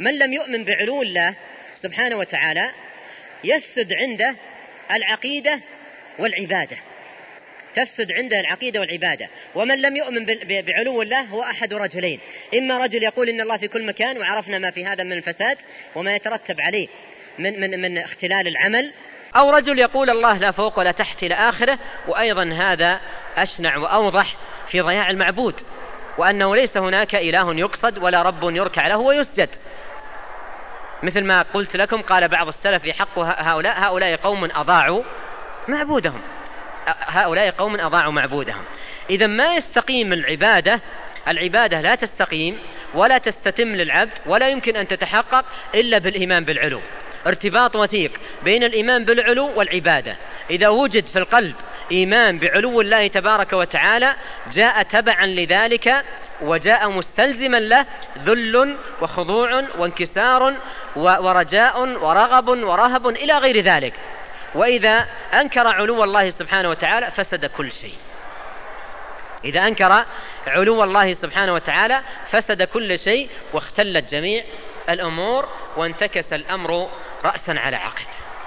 من لم يؤمن بعلو الله سبحانه وتعالى يفسد عنده العقيدة والعبادة، تفسد عنده العقيدة والعبادة. ومن لم يؤمن بعلو الله هو أحد رجلين: إما رجل يقول إن الله في كل مكان، وعرفنا ما في هذا من الفساد وما يترتب عليه من اختلال العمل، أو رجل يقول الله لا فوق ولا تحت إلى آخره، وأيضا هذا أشنع وأوضح في ضياع المعبود، وأنه ليس هناك إله يقصد ولا رب يركع له ويسجد، مثل ما قلت لكم قال بعض السلف في حق هؤلاء قوم أضاعوا معبودهم، هؤلاء قوم أضاعوا معبودهم. إذا ما يستقيم العبادة لا تستقيم ولا تستتم للعبد، ولا يمكن أن تتحقق إلا بالإيمان بالعلو، ارتباط وثيق بين الإيمان بالعلو والعبادة. إذا وجد في القلب إيمان بعلو الله تبارك وتعالى جاء تبعا لذلك وجاء مستلزما له ذل وخضوع وانكسار ورجاء ورغب ورهب إلى غير ذلك. وإذا أنكر علو الله سبحانه وتعالى فسد كل شيء، إذا أنكر علو الله سبحانه وتعالى فسد كل شيء واختلت جميع الأمور وانتكس الأمر رأسا على عقب.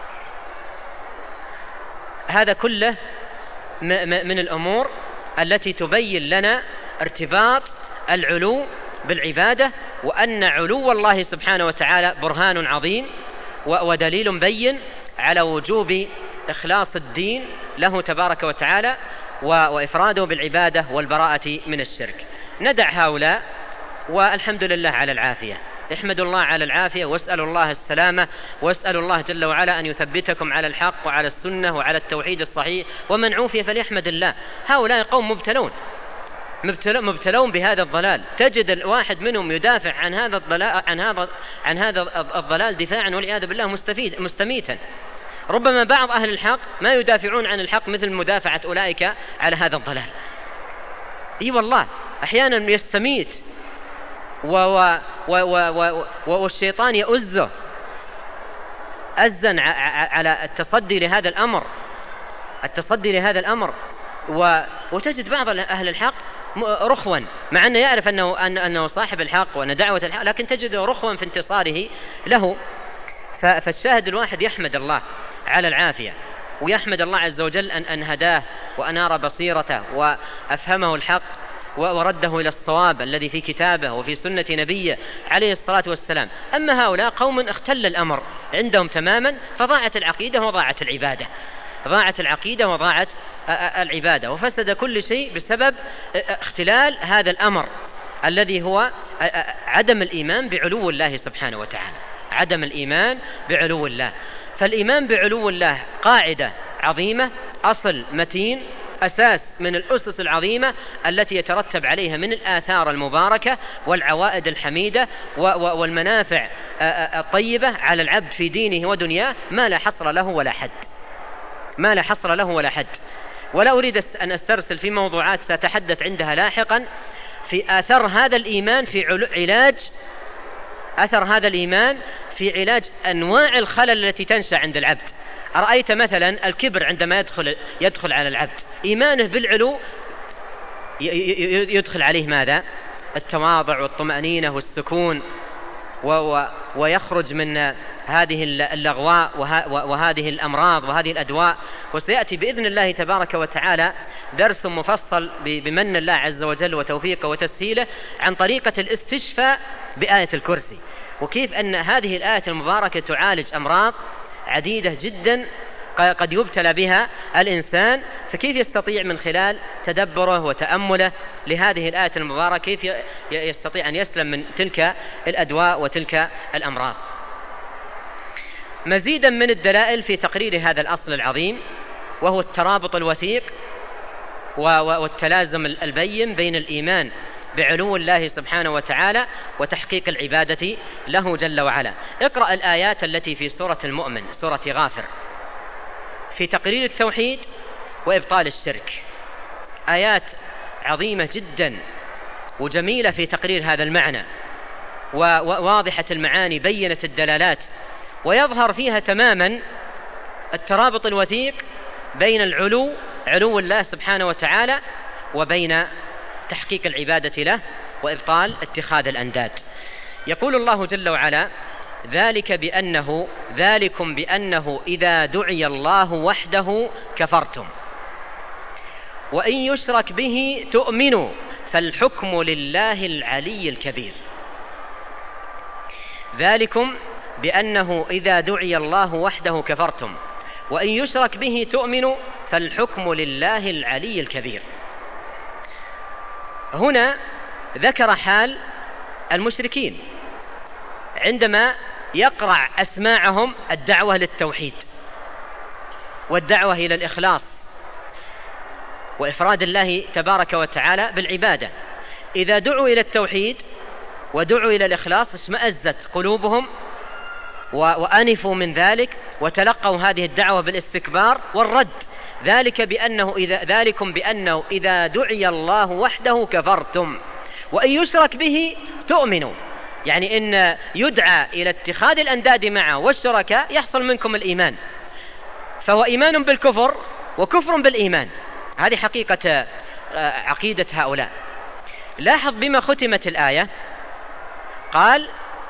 هذا كله من الأمور التي تبين لنا ارتباط العلو بالعبادة، وأن علو الله سبحانه وتعالى برهان عظيم ودليل بين على وجوب إخلاص الدين له تبارك وتعالى وإفراده بالعبادة والبراءة من الشرك. ندع هؤلاء والحمد لله على العافية، احمد الله على العافية واسأل الله السلامة، واسأل الله جل وعلا أن يثبتكم على الحق وعلى السنة وعلى التوحيد الصحيح، ومن عوفي فليحمد الله. هؤلاء قوم مبتلون بهذا الضلال، تجد الواحد منهم يدافع عن هذا الضلال دفاعا والعياذ بالله مستميتا. ربما بعض أهل الحق ما يدافعون عن الحق مثل مدافعة أولئك على هذا الضلال. اي والله أحيانا يستميت والشيطان يؤزه أزا على التصدي لهذا الأمر، وتجد بعض أهل الحق رخوا، مع أنه يعرف أنه صاحب الحق وأن دعوة الحق، لكن تجده رخوا في انتصاره له. فالشاهد الواحد يحمد الله على العافية، ويحمد الله عز وجل أن هداه وأنار بصيرته وأفهمه الحق ورده إلى الصواب الذي في كتابه وفي سنة نبيه عليه الصلاة والسلام. أما هؤلاء قوم اختل الأمر عندهم تماما، فضاعت العقيدة وضاعت العبادة، وفسد كل شيء بسبب اختلال هذا الأمر الذي هو عدم الإيمان بعلو الله سبحانه وتعالى، عدم الإيمان بعلو الله. فالإيمان بعلو الله قاعدة عظيمة، أصل متين، أساس من الأسس العظيمة التي يترتب عليها من الآثار المباركة والعوائد الحميدة والمنافع الطيبة على العبد في دينه ودنياه ما لا حصر له ولا حد. ولا أريد أن أسترسل في موضوعات سأتحدث عندها لاحقا في آثار هذا الإيمان في علاج أنواع الخلل التي تنشأ عند العبد. أرأيت مثلا الكبر عندما يدخل على العبد، إيمانه بالعلو يدخل عليه ماذا؟ التواضع والطمأنينة والسكون، ويخرج من هذه اللغواء وهذه الأمراض وهذه الأدواء. وسيأتي بإذن الله تبارك وتعالى درس مفصل بمن الله عز وجل وتوفيقه وتسهيله عن طريقة الاستشفاء بآية الكرسي، وكيف أن هذه الآية المباركة تعالج أمراض عديدة جدا قد يبتلى بها الإنسان، فكيف يستطيع من خلال تدبره وتأمله لهذه الآية المباركة كيف يستطيع أن يسلم من تلك الأدواء وتلك الأمراض. مزيدا من الدلائل في تقرير هذا الأصل العظيم، وهو الترابط الوثيق والتلازم البين بين الإيمان بعلو الله سبحانه وتعالى وتحقيق العبادة له جل وعلا. اقرأ الآيات التي في سورة المؤمن، سورة غافر، في تقرير التوحيد وإبطال الشرك، آيات عظيمة جدا وجميلة في تقرير هذا المعنى، وواضحة المعاني، بينت الدلالات، ويظهر فيها تماما الترابط الوثيق بين علو الله سبحانه وتعالى وبين تحقيق العبادة له وإبطال اتخاذ الأنداد. يقول الله جل وعلا: ذلكم بأنه إذا دعي الله وحده كفرتم وإن يشرك به تؤمنوا فالحكم لله العلي الكبير. ذلكم بأنه إذا دعي الله وحده كفرتم وإن يشرك به تؤمنوا فالحكم لله العلي الكبير. هنا ذكر حال المشركين عندما يقرع أسماعهم الدعوة للتوحيد والدعوة إلى الإخلاص وإفراد الله تبارك وتعالى بالعبادة. إذا دعوا إلى التوحيد ودعوا إلى الإخلاص اشمأزت قلوبهم وأنفوا من ذلك وتلقوا هذه الدعوة بالاستكبار والرد. ذلكم بأنه إذا دعي الله وحده كفرتم وإن يشرك به تؤمنوا، يعني إن يدعى إلى اتخاذ الأنداد معه والشركاء يحصل منكم الإيمان، فهو إيمان بالكفر وكفر بالإيمان. هذه حقيقة عقيدة هؤلاء. لاحظ بما ختمت الآية، قال: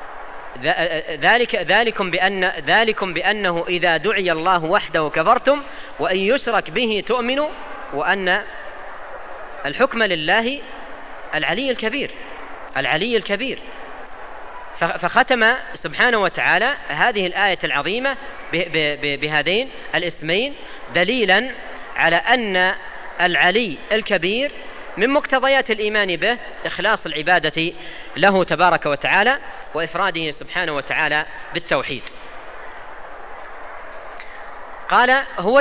ذلكم بأنه إذا دعي الله وحده كفرتم وإن يشرك به تؤمنوا وأن الحكم لله العلي الكبير. فختم سبحانه وتعالى هذه الآية العظيمة بهذين الاسمين دليلا على أن العلي الكبير من مقتضيات الإيمان به إخلاص العبادة له تبارك وتعالى وإفراده سبحانه وتعالى بالتوحيد. قال: هو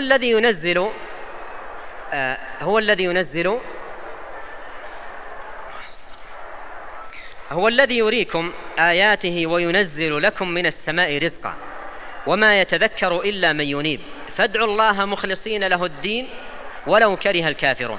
الذي يريكم آياته وينزل لكم من السماء رزقا وما يتذكر إلا من ينيب فادعوا الله مخلصين له الدين ولو كره الكافرون.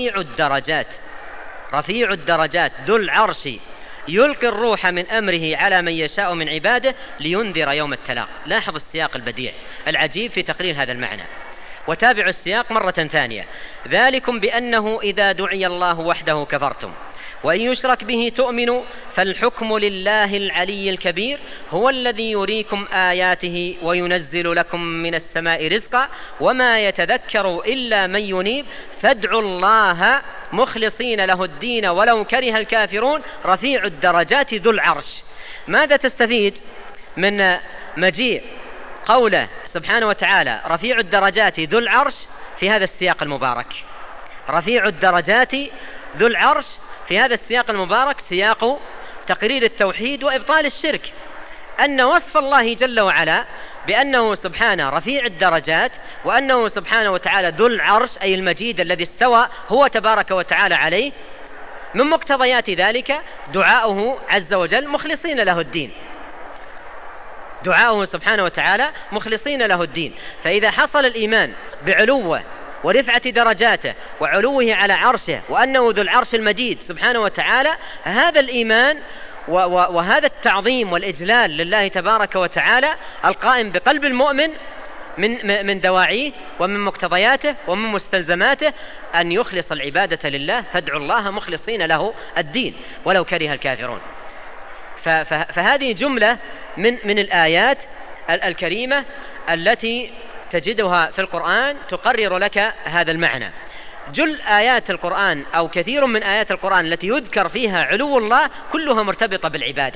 رفيع الدرجات ذو العرش يلقي الروح من أمره على من يشاء من عباده لينذر يوم التلاق. لاحظ السياق البديع العجيب في تقرير هذا المعنى، وتابعوا السياق مرة ثانية. ذلكم بأنه إذا دعي الله وحده كفرتم وإن يشرك به تؤمنوا فالحكم لله العلي الكبير. هو الذي يريكم آياته وينزل لكم من السماء رزقا وما يتذكر إلا من ينيب فادعوا الله مخلصين له الدين ولو كره الكافرون. رفيع الدرجات ذو العرش. ماذا تستفيد من مجيء قوله سبحانه وتعالى رفيع الدرجات ذو العرش في هذا السياق المبارك؟ رفيع الدرجات ذو العرش في هذا السياق المبارك سياق تقرير التوحيد وإبطال الشرك، أن وصف الله جل وعلا بأنه سبحانه رفيع الدرجات وأنه سبحانه وتعالى ذو العرش أي المجيد الذي استوى هو تبارك وتعالى عليه، من مقتضيات ذلك دعاؤه عز وجل مخلصين له الدين، دعاؤه سبحانه وتعالى مخلصين له الدين. فإذا حصل الإيمان بعلوه ورفعة درجاته وعلوه على عرشه وأنه ذو العرش المجيد سبحانه وتعالى، هذا الإيمان وهذا التعظيم والإجلال لله تبارك وتعالى القائم بقلب المؤمن من دواعيه ومن مقتضياته ومن مستلزماته أن يخلص العبادة لله فادعوا الله مخلصين له الدين ولو كره الكافرون. فهذه جملة من الآيات الكريمة التي تجدها في القرآن تقرر لك هذا المعنى. جل آيات القرآن أو كثير من آيات القرآن التي يذكر فيها علو الله كلها مرتبطة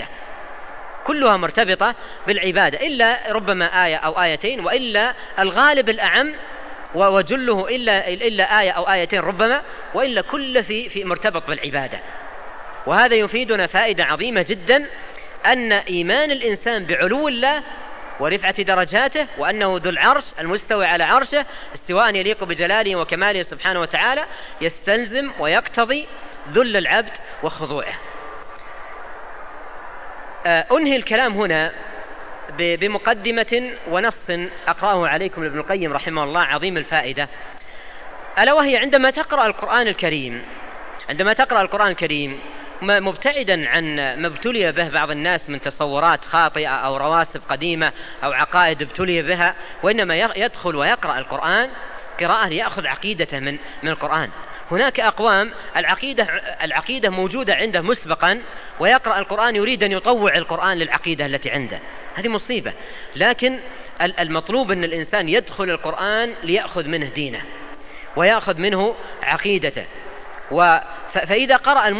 بالعبادة، إلا ربما آية أو آيتين، وإلا الغالب الأعم وجله إلا آية أو آيتين ربما، وإلا كل في مرتبط بالعبادة. وهذا يفيدنا فائدة عظيمة جدا، أن إيمان الإنسان بعلو الله ورفعة درجاته وأنه ذو العرش المستوى على عرشه استواء يليق بجلاله وكماله سبحانه وتعالى يستلزم ويقتضي ذل العبد وخضوعه. أنهي الكلام هنا بمقدمة ونص أقرأه عليكم لابن القيم رحمه الله عظيم الفائدة، ألا وهي عندما تقرأ القرآن الكريم مبتعدا عن ما ابتلي به بعض الناس من تصورات خاطئة أو رواسب قديمة أو عقائد ابتلي بها، وإنما يدخل ويقرأ القرآن قراءة ليأخذ عقيدته من القرآن هناك أقوام العقيدة موجودة عنده مسبقا، ويقرأ القرآن يريد أن يطوع القرآن للعقيدة التي عنده، هذه مصيبة. لكن المطلوب أن الإنسان يدخل القرآن ليأخذ منه دينه ويأخذ منه عقيدته. فإذا قرأ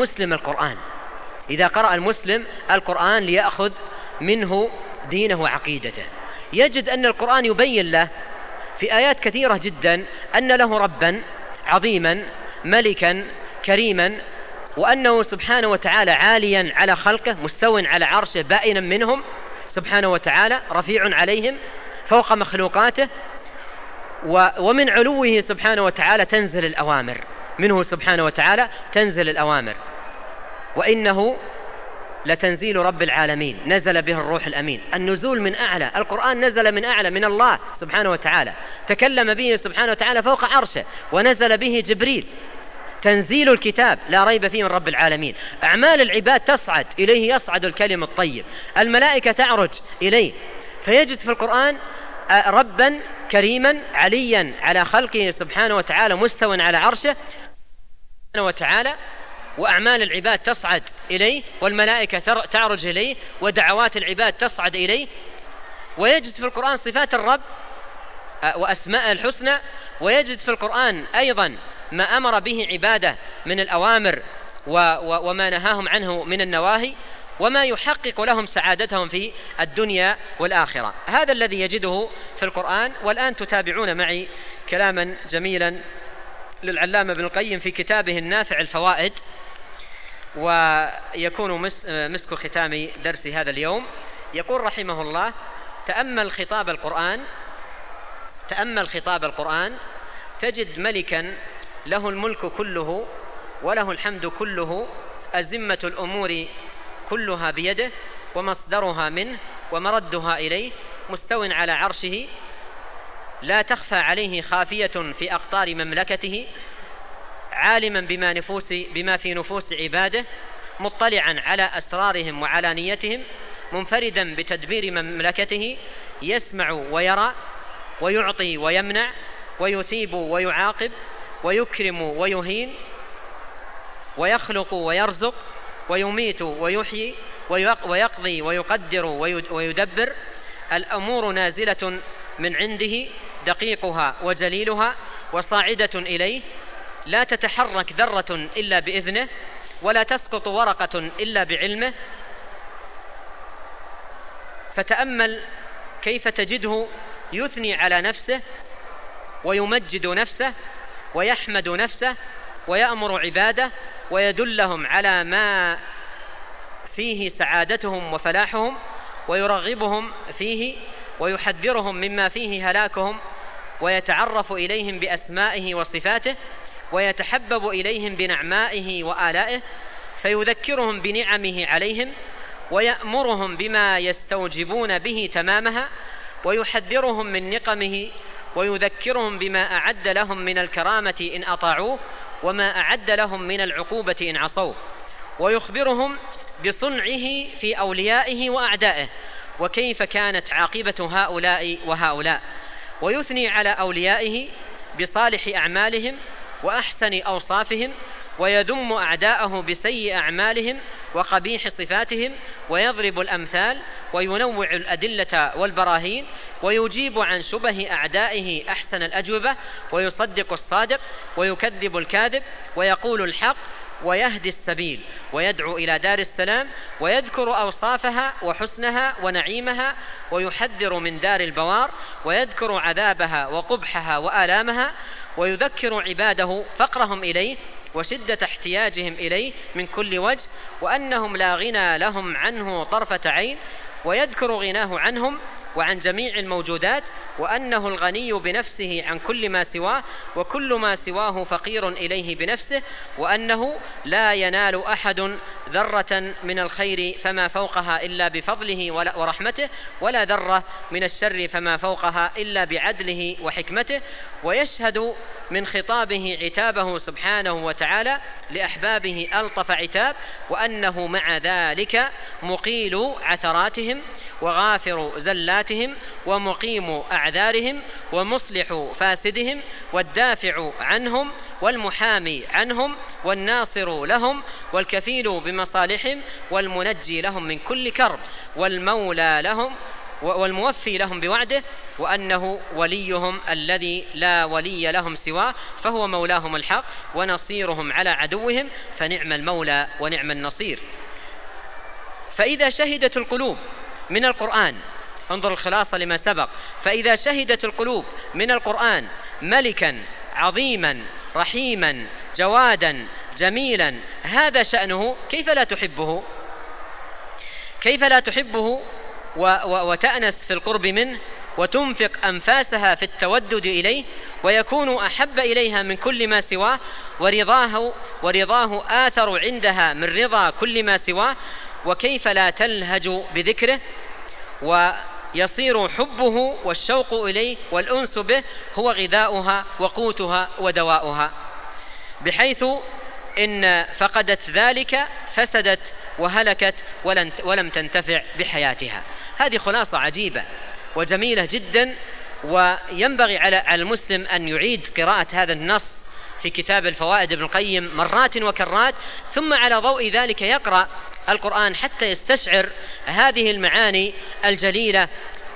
المسلم القرآن ليأخذ منه دينه وعقيدته، يجد أن القرآن يبين له في آيات كثيرة جدا أن له ربا عظيما ملكا كريما، وأنه سبحانه وتعالى عاليا على خلقه مستو على عرشه بائنا منهم سبحانه وتعالى رفيع عليهم فوق مخلوقاته، ومن علوه سبحانه وتعالى تنزل الأوامر منه سبحانه وتعالى تنزل الأوامر، وإنه لتنزيل رب العالمين نزل به الروح الأمين. النزول من أعلى، القرآن نزل من أعلى من الله سبحانه وتعالى، تكلم به سبحانه وتعالى فوق عرشه ونزل به جبريل، تنزيل الكتاب لا ريب فيه من رب العالمين. أعمال العباد تصعد إليه، يصعد الكلم الطيب، الملائكة تعرج إليه، فيجد في القرآن ربا كريما عليا على خلقه سبحانه وتعالى مستو على عرشه سبحانه وتعالى، وأعمال العباد تصعد إليه والملائكة تعرج إليه ودعوات العباد تصعد إليه. ويجد في القرآن صفات الرب وأسماء الحسنى، ويجد في القرآن أيضا ما أمر به عباده من الأوامر وما نهاهم عنه من النواهي، وما يحقق لهم سعادتهم في الدنيا والآخرة. هذا الذي يجده في القرآن. والآن تتابعون معي كلاما جميلا للعلامة ابن القيم في كتابه النافع الفوائد، ويكون مسك ختام درس هذا اليوم. يقول رحمه الله: تأمل خطاب القرآن تجد ملكا له الملك كله وله الحمد كله، أزمة الأمور كلها بيده ومصدرها منه ومردها إليه، مستو على عرشه لا تخفى عليه خافية في أقطار مملكته، عالما بما في نفوس عباده، مطلعا على أسرارهم وعلانيتهم، منفردا بتدبير مملكته، يسمع ويرى ويعطي ويمنع ويثيب ويعاقب ويكرم ويهين، ويخلق ويرزق ويميت ويحيي ويقضي ويقدر ويدبر. الأمور نازلة من عنده دقيقها وجليلها وصاعدة إليه، لا تتحرك ذرة إلا بإذنه ولا تسقط ورقة إلا بعلمه. فتأمل كيف تجده يثني على نفسه ويمجد نفسه ويحمد نفسه ويأمر عباده ويدلهم على ما فيه سعادتهم وفلاحهم، ويرغبهم فيه ويحذرهم مما فيه هلاكهم، ويتعرف إليهم بأسمائه وصفاته، ويتحبب إليهم بنعمائه وآلائه، فيذكرهم بنعمه عليهم ويأمرهم بما يستوجبون به تمامها، ويحذرهم من نقمه، ويذكرهم بما أعد لهم من الكرامة إن أطاعوه وما أعد لهم من العقوبة إن عصوه، ويخبرهم بصنعه في أوليائه وأعدائه وكيف كانت عاقبة هؤلاء وهؤلاء، ويثني على أوليائه بصالح أعمالهم وأحسن أوصافهم، ويذم أعداءه بسيء أعمالهم وقبيح صفاتهم، ويضرب الأمثال وينوع الأدلة والبراهين، ويجيب عن شبه أعدائه أحسن الأجوبة، ويصدق الصادق ويكذب الكاذب، ويقول الحق ويهدي السبيل، ويدعو إلى دار السلام، ويذكر أوصافها وحسنها ونعيمها، ويحذر من دار البوار، ويذكر عذابها وقبحها وآلامها، ويذكر عباده فقرهم إليه وشدة احتياجهم إليه من كل وجه، وأنهم لا غنى لهم عنه طرفة عين، ويذكر غناه عنهم وعن جميع الموجودات، وأنه الغني بنفسه عن كل ما سواه، وكل ما سواه فقير إليه بنفسه، وأنه لا ينال أحد ذرة من الخير فما فوقها إلا بفضله ورحمته، ولا ذرة من الشر فما فوقها إلا بعدله وحكمته. ويشهد من خطابه عتابه سبحانه وتعالى لأحبابه ألطف عتاب، وأنه مع ذلك مقيل عثراتهم وغافر زلاتهم ومقيم أعذارهم ومصلح فاسدهم والدافع عنهم والمحامي عنهم والناصر لهم والكفيل بمصالحهم والمنجي لهم من كل كرب والمولى لهم والموفي لهم بوعده، وأنه وليهم الذي لا ولي لهم سواه، فهو مولاهم الحق ونصيرهم على عدوهم، فنعم المولى ونعم النصير. فإذا شهدت القلوب من القرآن، انظر الخلاصة لما سبق، فإذا شهدت القلوب من القرآن ملكا عظيما رحيما جوادا جميلا هذا شأنه، كيف لا تحبه؟ كيف لا تحبه وتأنس في القرب منه وتنفق أنفاسها في التودد إليه ويكون أحب إليها من كل ما سواه، ورضاه آثر عندها من رضا كل ما سواه، وكيف لا تلهج بذكره ويصير حبه والشوق إليه والأنس به هو غذاؤها وقوتها ودواؤها، بحيث إن فقدت ذلك فسدت وهلكت ولم تنتفع بحياتها. هذه خلاصة عجيبة وجميلة جدا، وينبغي على المسلم أن يعيد قراءة هذا النص في كتاب الفوائد ابن القيم مرات وكرات، ثم على ضوء ذلك يقرأ القرآن حتى يستشعر هذه المعاني الجليلة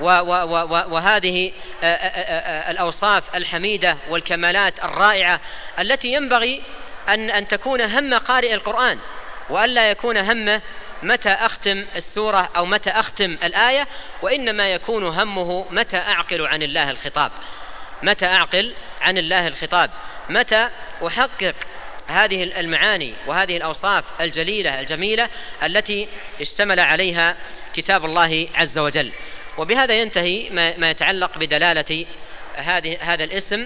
وهذه الأوصاف الحميدة والكمالات الرائعة التي ينبغي أن تكون هم قارئ القرآن، وألا يكون همه متى أختم السورة أو متى أختم الآية، وإنما يكون همه متى أعقل عن الله الخطاب، متى أعقل عن الله الخطاب، متى أحقق هذه المعاني وهذه الأوصاف الجليلة الجميلة التي اشتمل عليها كتاب الله عز وجل. وبهذا ينتهي ما يتعلق بدلالة هذا الاسم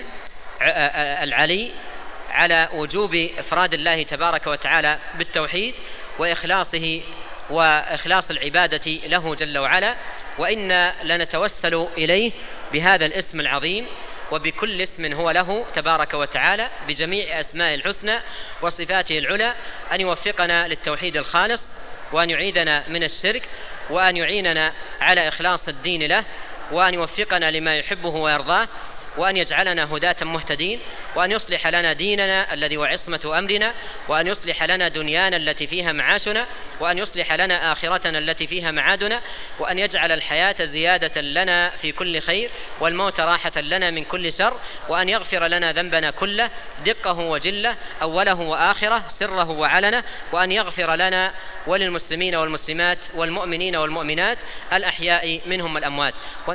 العلي على وجوب إفراد الله تبارك وتعالى بالتوحيد وإخلاصه وإخلاص العبادة له جل وعلا، وإنا لنتوسل إليه بهذا الاسم العظيم وبكل اسم هو له تبارك وتعالى بجميع أسماء الحسنى وصفاته العلى، أن يوفقنا للتوحيد الخالص، وأن يعيذنا من الشرك، وأن يعيننا على إخلاص الدين له، وأن يوفقنا لما يحبه ويرضاه، وأن يجعلنا هداة مهتدين، وأن يصلح لنا ديننا الذي هو عصمة أمرنا، وأن يصلح لنا دنيانا التي فيها معاشنا، وأن يصلح لنا آخرتنا التي فيها معادنا، وأن يجعل الحياة زيادة لنا في كل خير والموت راحة لنا من كل شر، وأن يغفر لنا ذنبنا كله دقه وجله أوله وآخره سره وعلنه، وأن يغفر لنا وللمسلمين والمسلمات والمؤمنين والمؤمنات الأحياء منهم والأموات.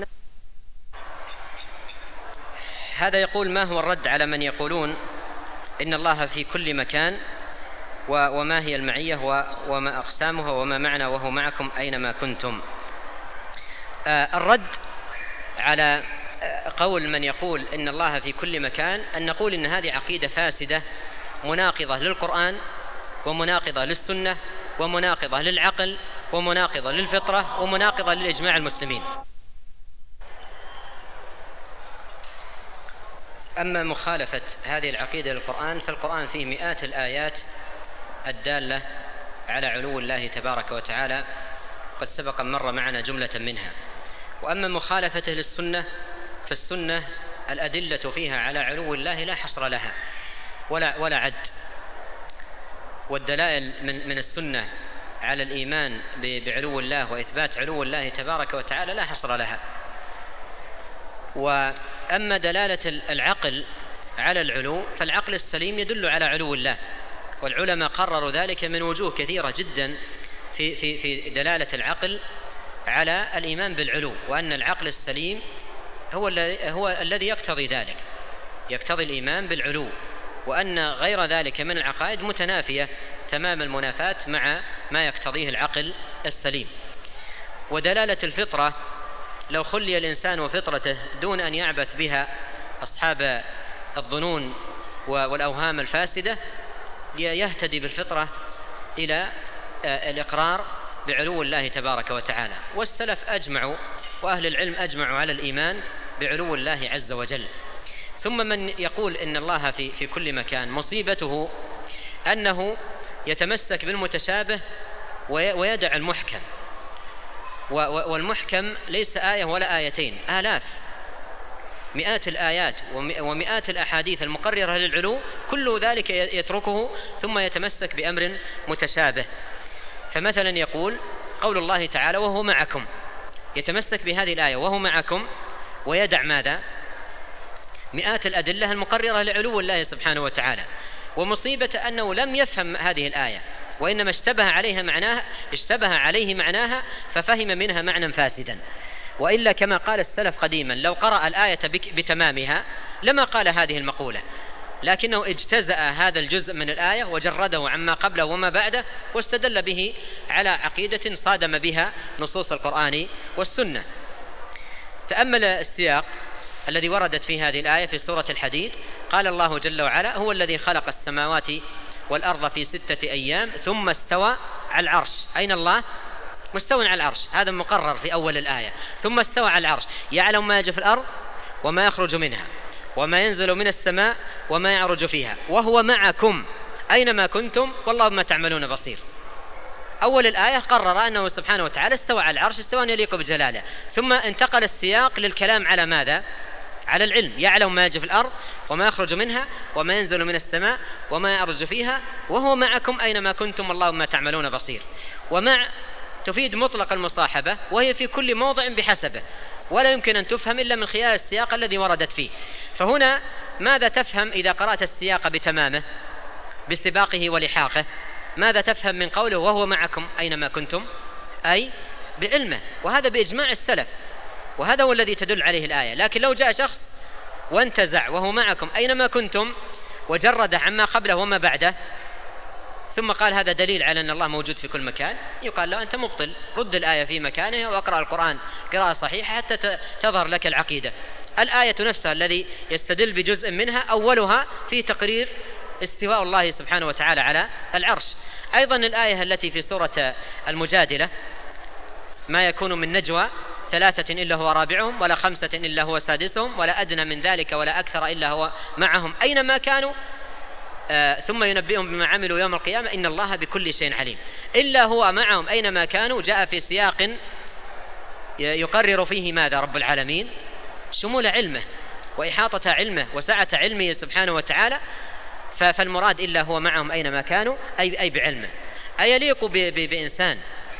هذا يقول: ما هو الرد على من يقولون إن الله في كل مكان، وما هي المعية وما أقسامها وما معنى وهو معكم أينما كنتم؟ الرد على قول من يقول إن الله في كل مكان أن نقول إن هذه عقيدة فاسدة مناقضة للقرآن ومناقضة للسنة ومناقضة للعقل ومناقضة للفطرة ومناقضة للإجماع المسلمين. أما مخالفة هذه العقيدة للقرآن فالقرآن فيه مئات الآيات الدالة على علو الله تبارك وتعالى، قد سبق مر معنا جملة منها. وأما مخالفته للسنة فالسنة الأدلة فيها على علو الله لا حصر لها ولا عد، والدلائل من السنة على الإيمان بعلو الله وإثبات علو الله تبارك وتعالى لا حصر لها. وأما دلالة العقل على العلو فالعقل السليم يدل على علو الله، والعلماء قرروا ذلك من وجوه كثيرة جدا في دلالة العقل على الإيمان بالعلو، وأن العقل السليم هو الذي يقتضي ذلك، يقتضي الإيمان بالعلو، وأن غير ذلك من العقائد متنافية تمام المنافاة مع ما يقتضيه العقل السليم. ودلالة الفطرة لو خلي الإنسان وفطرته دون أن يعبث بها أصحاب الظنون والأوهام الفاسدة يهتدي بالفطرة إلى الإقرار بعلو الله تبارك وتعالى. والسلف أجمعوا وأهل العلم أجمعوا على الإيمان بعلو الله عز وجل. ثم من يقول إن الله في كل مكان مصيبته أنه يتمسك بالمتشابه ويدع المحكم، والمحكم ليس آية ولا آيتين، آلاف مئات الآيات ومئات الأحاديث المقررة للعلو، كل ذلك يتركه ثم يتمسك بأمر متشابه. فمثلا يقول قول الله تعالى وهو معكم، يتمسك بهذه الآية وهو معكم ويدع ماذا؟ مئات الأدلة المقررة لعلو الله سبحانه وتعالى. ومصيبة أنه لم يفهم هذه الآية، وإنما اشتبه عليه معناها ففهم منها معنى فاسدا. وإلا كما قال السلف قديما لو قرأ الآية بتمامها لما قال هذه المقولة، لكنه اجتزأ هذا الجزء من الآية وجرده عما قبله وما بعده، واستدل به على عقيدة صادم بها نصوص القرآن والسنة. تأمل السياق الذي وردت في هذه الآية في سورة الحديد. قال الله جل وعلا هو الذي خلق السماوات والأرض في 6 أيام ثم استوى على العرش. أين الله؟ مستوى على العرش، هذا مقرر في أول الآية. ثم استوى على العرش يعلم ما يجري في الأرض وما يخرج منها وما ينزل من السماء وما يعرج فيها وهو معكم أينما كنتم والله بما تعملون بصير. أول الآية قرر أنه سبحانه وتعالى استوى على العرش استواء يليق بجلاله، ثم انتقل السياق للكلام على ماذا؟ على العلم، يعلم ما يجري في الأرض وما يخرج منها وما ينزل من السماء وما يعرج فيها وهو معكم أينما كنتم والله بما تعملون بصير. ومع تفيد مطلق المصاحبة، وهي في كل موضع بحسبه، ولا يمكن أن تفهم إلا من خلال السياق الذي وردت فيه. فهنا ماذا تفهم إذا قرأت السياق بتمامه بسباقه ولحاقه؟ ماذا تفهم من قوله وهو معكم أينما كنتم؟ أي بعلمه، وهذا بإجماع السلف، وهذا هو الذي تدل عليه الآية. لكن لو جاء شخص وانتزع وهو معكم أينما كنتم وجرد عما قبله وما بعده ثم قال هذا دليل على أن الله موجود في كل مكان، يقال له أنت مبطل، رد الآية في مكانها وأقرأ القرآن قراءة صحيحة حتى تظهر لك العقيدة. الآية نفسها الذي يستدل بجزء منها أولها في تقرير استواء الله سبحانه وتعالى على العرش. أيضا الآية التي في سورة المجادلة ما يكون من نجوى 3 إلا هو رابعهم ولا 5 إلا هو سادسهم ولا أدنى من ذلك ولا أكثر إلا هو معهم أينما كانوا ثم ينبئهم بما عملوا يوم القيامة إن الله بكل شيء عليم. إلا هو معهم أينما كانوا جاء في سياق يقرر فيه ماذا؟ رب العالمين شمول علمه وإحاطة علمه وسعة علمه سبحانه وتعالى. فالمراد إلا هو معهم أينما كانوا أي بعلمه. أيليق بإنسان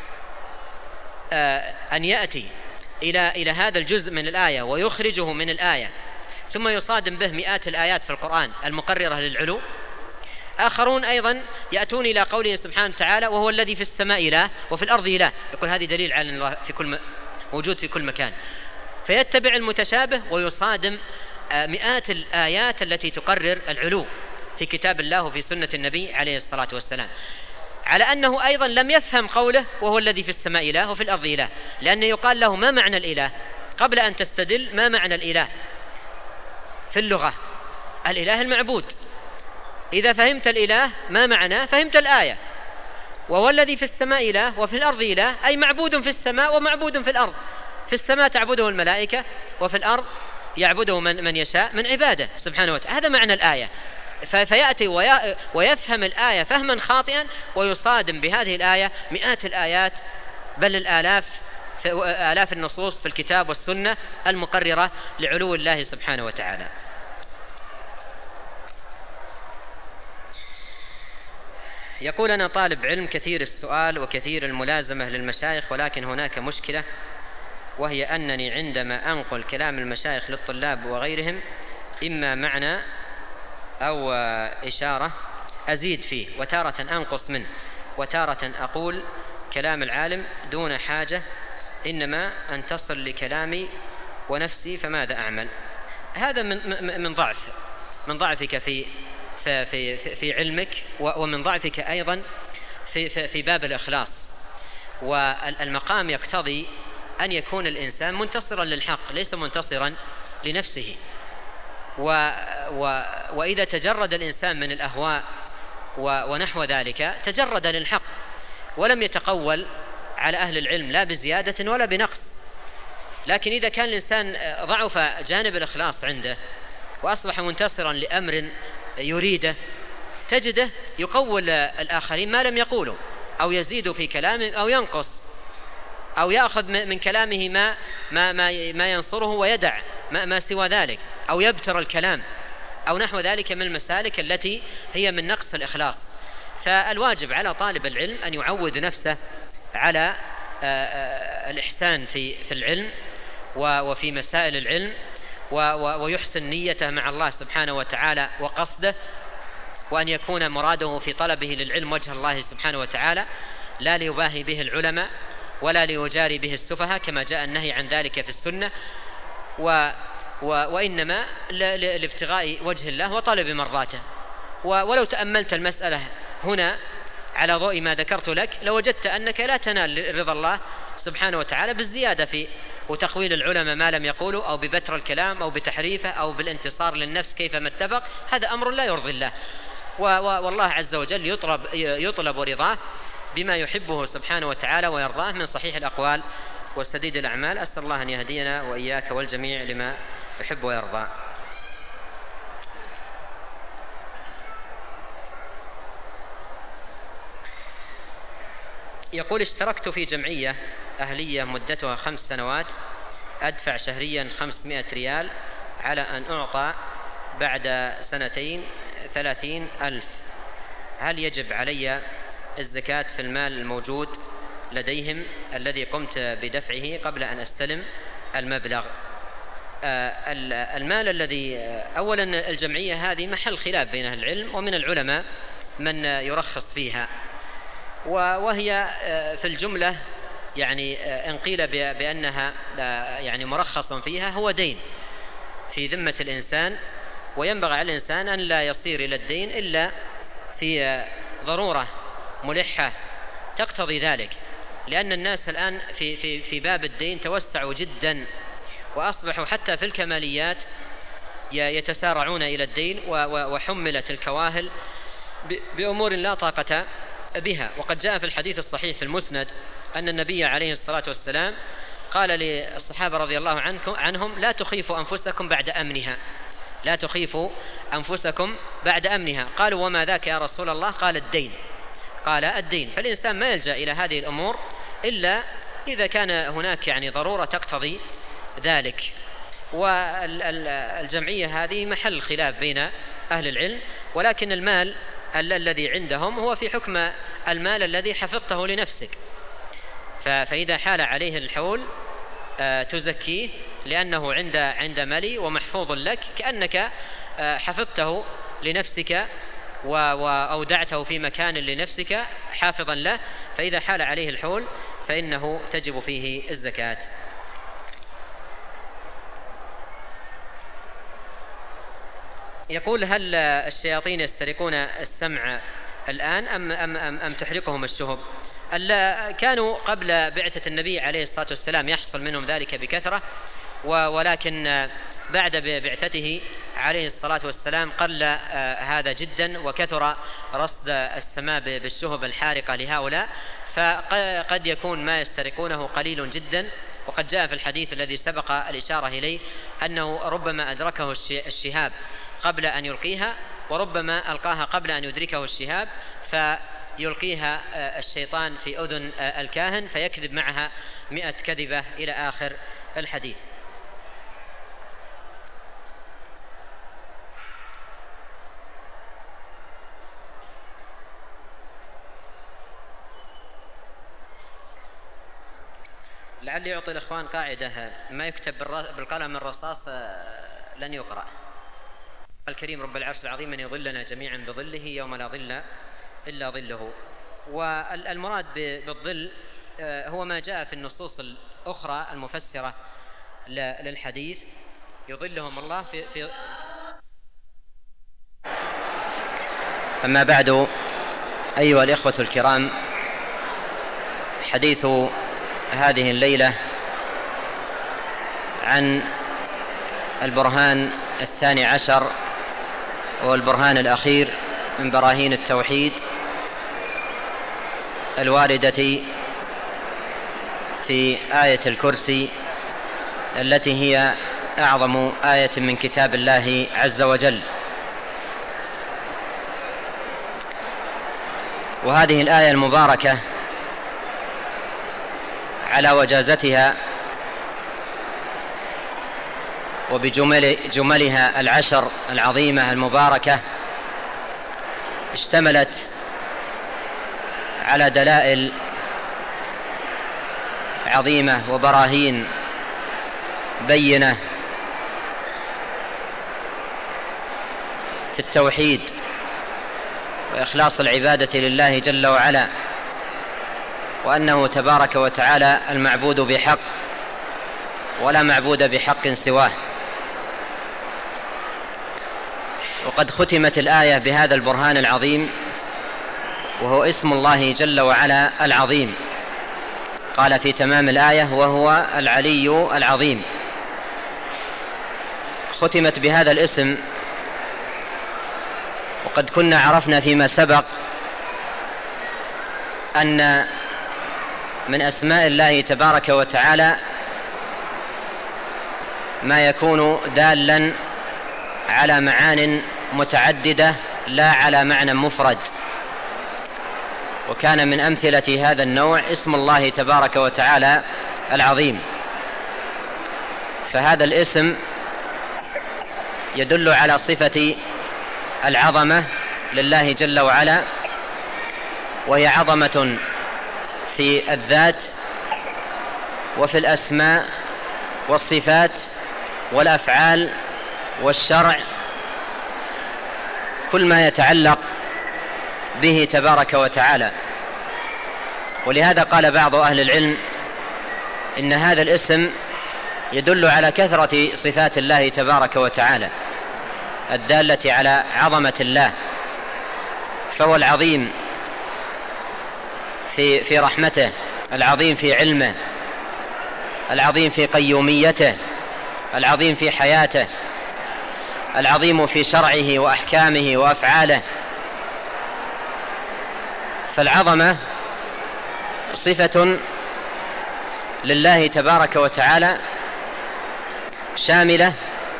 أن يأتي إلى هذا الجزء من الآية ويخرجه من الآية ثم يصادم به مئات الآيات في القرآن المقررة للعلو؟ آخرون أيضا يأتون إلى قوله سبحانه وتعالى وهو الذي في السماء إله وفي الأرض إله، يقول هذه دليل على أن الله موجود في كل مكان، فيتبع المتشابه ويصادم مئات الآيات التي تقرر العلو في كتاب الله وفي سنة النبي عليه الصلاة والسلام، على أنه أيضا لم يفهم قوله وهو الذي في السماء إله وفي الأرض إله، لأنه يقال له ما معنى الإله قبل أن تستدل ما معنى الإله في اللغة. الإله المعبود، إذا فهمت الإله ما معناه فهمت الآية. وهو الذي في السماء إله وفي الأرض إله أي معبود في السماء ومعبود في الأرض، في السماء تعبده الملائكة وفي الأرض يعبده من يشاء من عباده سبحانه وتعالى. هذا معنى الآية. فيأتي ويفهم الآية فهما خاطئا ويصادم بهذه الآية مئات الآيات بل آلاف النصوص في الكتاب والسنة المقررة لعلو الله سبحانه وتعالى. يقول أنا طالب علم كثير السؤال وكثير الملازمة للمشايخ، ولكن هناك مشكلة، وهي أنني عندما أنقل كلام المشايخ للطلاب وغيرهم إما معنى أو إشارة أزيد فيه وتارة أنقص منه، وتارة أقول كلام العالم دون حاجة إنما أن تصل لكلامي ونفسي، فماذا أعمل؟ هذا من ضعفك في علمك، ومن ضعفك أيضا في باب الإخلاص. والمقام يقتضي أن يكون الإنسان منتصرا للحق ليس منتصرا لنفسه. وإذا تجرد الإنسان من الأهواء ونحو ذلك تجرد للحق ولم يتقول على أهل العلم لا بزيادة ولا بنقص. لكن إذا كان الإنسان ضعف جانب الإخلاص عنده وأصبح منتصرا لأمر يريده تجده يقول الآخرين ما لم يقولوا أو يزيد في كلامه أو ينقص. أو يأخذ من كلامه ما ينصره ويدع ما سوى ذلك، أو يبتر الكلام أو نحو ذلك من المسالك التي هي من نقص الإخلاص. فالواجب على طالب العلم أن يعود نفسه على الإحسان في العلم وفي مسائل العلم، ويحسن نيته مع الله سبحانه وتعالى وقصده، وأن يكون مراده في طلبه للعلم وجه الله سبحانه وتعالى، لا ليباهي به العلماء ولا ليجاري به السفهاء كما جاء النهي عن ذلك في السنة، وإنما لابتغاء وجه الله وطلب مرضاته. ولو تأملت المسألة هنا على ضوء ما ذكرت لك لوجدت أنك لا تنال رضا الله سبحانه وتعالى بالزيادة في وتقويل العلماء ما لم يقولوا، أو ببتر الكلام، أو بتحريفه، أو بالانتصار للنفس كيفما اتفق. هذا أمر لا يرضي الله، والله عز وجل يطلب رضاه بما يحبه سبحانه وتعالى ويرضاه من صحيح الأقوال وسديد الأعمال. أسأل الله أن يهدينا وإياك والجميع لما يحب ويرضى. يقول: اشتركت في جمعية أهلية مدتها 5 سنوات، أدفع شهريا 500 ريال على أن أعطى بعد 2 سنين 30,000. هل يجب علي الزكاة في المال الموجود لديهم الذي قمت بدفعه قبل أن أستلم المبلغ؟ المال الذي أولا الجمعية هذه محل خلاف بين أهل العلم، ومن العلماء من يرخص فيها، وهي في الجملة يعني إن قيل بأنها يعني مرخص فيها هو دين في ذمة الإنسان، وينبغي على الإنسان أن لا يصير إلى الدين إلا في ضرورة ملحة تقتضي ذلك، لأن الناس الآن في باب الدين توسعوا جدا، وأصبحوا حتى في الكماليات يتسارعون إلى الدين، وحملت الكواهل بأمور لا طاقة بها. وقد جاء في الحديث الصحيح في المسند أن النبي عليه الصلاة والسلام قال للصحابة رضي الله عنهم: لا تخيفوا أنفسكم بعد أمنها، لا تخيفوا أنفسكم بعد أمنها. قالوا: وما ذاك يا رسول الله؟ قال: الدين. قال: الدين. فالإنسان ما يلجأ إلى هذه الأمور إلا إذا كان هناك يعني ضرورة تقتضي ذلك. والجمعية هذه محل خلاف بين أهل العلم، ولكن المال الذي عندهم هو في حكم المال الذي حفظته لنفسك، فإذا حال عليه الحول تزكيه لأنه عند ملي ومحفوظ لك، كأنك حفظته لنفسك وأودعته في مكان لنفسك حافظا له، فإذا حال عليه الحول فإنه تجب فيه الزكاة. يقول: هل الشياطين يسترقون السمع الآن أم تحرقهم الشهب؟ كانوا قبل بعثة النبي عليه الصلاة والسلام يحصل منهم ذلك بكثرة، ولكن بعد بعثته عليه الصلاة والسلام قل هذا جدا، وكثر رصد السماء بالشهب الحارقة لهؤلاء، فقد يكون ما يسترقونه قليل جدا. وقد جاء في الحديث الذي سبق الإشارة إليه أنه ربما أدركه الشهاب قبل أن يلقيها، وربما ألقاها قبل أن يدركه الشهاب، فيلقيها الشيطان في أذن الكاهن فيكذب معها 100 كذبة إلى آخر الحديث. لعل يعطي الإخوان قاعدة: ما يكتب بالقلم الرصاص لن يقرأ. الكريم رب العرش العظيم من يظلنا جميعا بظله يوم لا ظل إلا ظله. والمراد بالظل هو ما جاء في النصوص الأخرى المفسرة للحديث: يظلهم الله في. أما بعد، أيها الإخوة الكرام، حديث هذه الليلة عن البرهان 12 والبرهان الأخير من براهين التوحيد الواردة في آية الكرسي، التي هي أعظم آية من كتاب الله عز وجل. وهذه الآية المباركة على وجازتها وبجملها العشر العظيمة المباركة، اشتملت على دلائل عظيمة وبراهين بينة في التوحيد وإخلاص العبادة لله جل وعلا، وأنه تبارك وتعالى المعبود بحق ولا معبود بحق سواه. وقد ختمت الآية بهذا البرهان العظيم، وهو اسم الله جل وعلا العظيم. قال في تمام الآية: وهو العلي العظيم. ختمت بهذا الاسم، وقد كنا عرفنا فيما سبق أن من أسماء الله تبارك وتعالى ما يكون دالا على معان متعددة لا على معنى مفرد، وكان من أمثلة هذا النوع اسم الله تبارك وتعالى العظيم. فهذا الاسم يدل على صفة العظمة لله جل وعلا، وهي عظمة في الذات وفي الأسماء والصفات والأفعال والشرع، كل ما يتعلق به تبارك وتعالى. ولهذا قال بعض أهل العلم إن هذا الاسم يدل على كثرة صفات الله تبارك وتعالى الدالة على عظمة الله، فهو العظيم في رحمته، العظيم في علمه، العظيم في قيوميته، العظيم في حياته، العظيم في شرعه وأحكامه وأفعاله. فالعظمة صفة لله تبارك وتعالى شاملة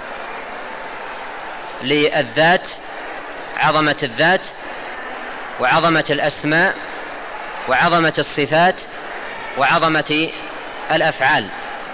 للذات، عظمة الذات وعظمة الأسماء وعظمة الصفات وعظمة الأفعال.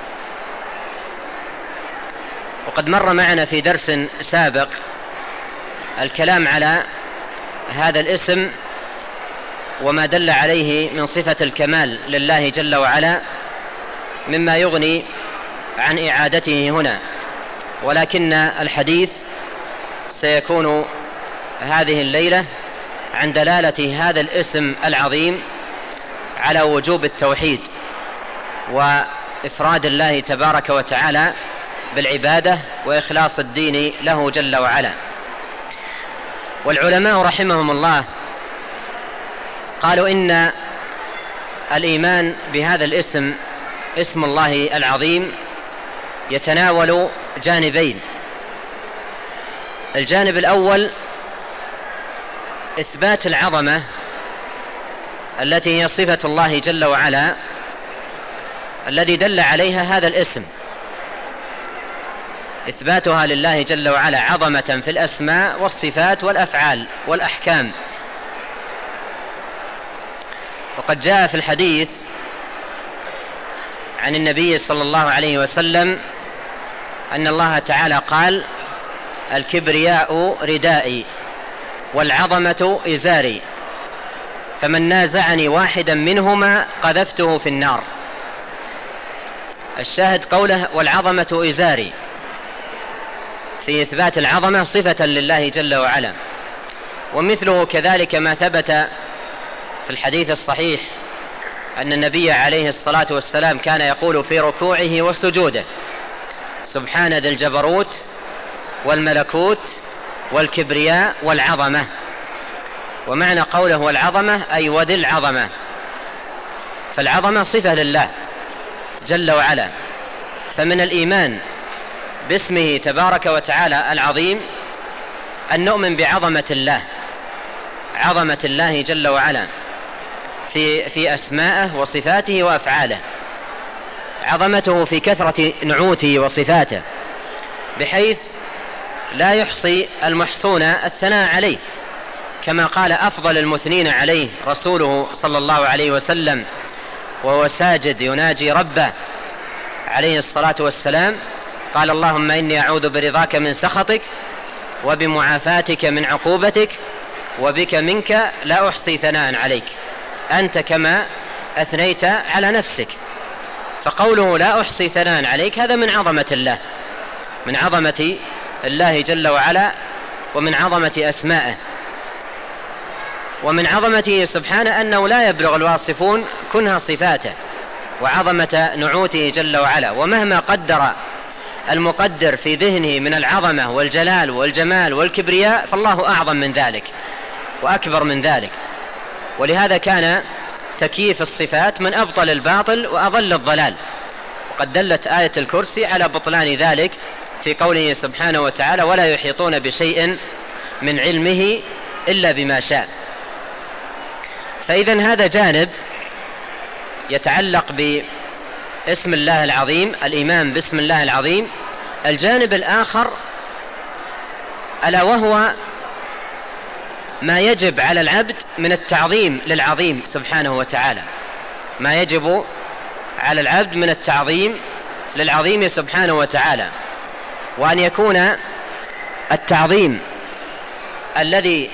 وقد مر معنا في درس سابق الكلام على هذا الاسم وما دل عليه من صفة الكمال لله جل وعلا مما يغني عن إعادته هنا، ولكن الحديث سيكون هذه الليلة عن دلالة هذا الاسم العظيم على وجوب التوحيد وإفراد الله تبارك وتعالى بالعبادة وإخلاص الدين له جل وعلا. والعلماء رحمهم الله قالوا إن الإيمان بهذا الاسم، اسم الله العظيم، يتناول جانبين. الجانب الأول إثبات العظمة التي هي صفة الله جل وعلا الذي دل عليها هذا الاسم، إثباتها لله جل وعلا عظمة في الأسماء والصفات والأفعال والأحكام. وقد جاء في الحديث عن النبي صلى الله عليه وسلم أن الله تعالى قال: الكبرياء ردائي والعظمة إزاري، فمن نازعني واحدا منهما قذفته في النار. الشاهد قوله والعظمة إزاري، في إثبات العظمة صفة لله جل وعلا. ومثله كذلك ما ثبت في الحديث الصحيح أن النبي عليه الصلاة والسلام كان يقول في ركوعه وسجوده: سبحان ذي الجبروت والملكوت والكبرياء والعظمة. ومعنى قوله والعظمة أي وذي العظمة، فالعظمة صفة لله جل وعلا. فمن الإيمان باسمه تبارك وتعالى العظيم أن نؤمن بعظمة الله، عظمة الله جل وعلا في أسمائه وصفاته وأفعاله، عظمته في كثرة نعوته وصفاته بحيث لا يحصي المحصون الثناء عليه، كما قال أفضل المثنين عليه رسوله صلى الله عليه وسلم: وهو ساجد يناجي ربه عليه الصلاة والسلام قال اللهم إني أعوذ برضاك من سخطك وبمعافاتك من عقوبتك وبك منك لا أحصي ثناء عليك أنت كما أثنيت على نفسك. فقوله لا أحصي ثناء عليك هذا من عظمة الله، من عظمة الله جل وعلا، ومن عظمة أسمائه، ومن عظمته سبحانه أنه لا يبلغ الواصفون كنها صفاته وعظمة نعوته جل وعلا. ومهما قدر المقدر في ذهنه من العظمة والجلال والجمال والكبرياء فالله أعظم من ذلك وأكبر من ذلك. ولهذا كان تكييف الصفات من أبطل الباطل وأضل الضلال، وقد دلت آية الكرسي على بطلان ذلك في قوله سبحانه وتعالى ولا يحيطون بشيء من علمه إلا بما شاء. فإذن هذا جانب يتعلق باسم الله العظيم، الإيمان باسم الله العظيم. الجانب الآخر ألا وهو ما يجب على العبد من التعظيم للعظيم سبحانه وتعالى، ما يجب على العبد من التعظيم للعظيم سبحانه وتعالى، وأن يكون التعظيم الذي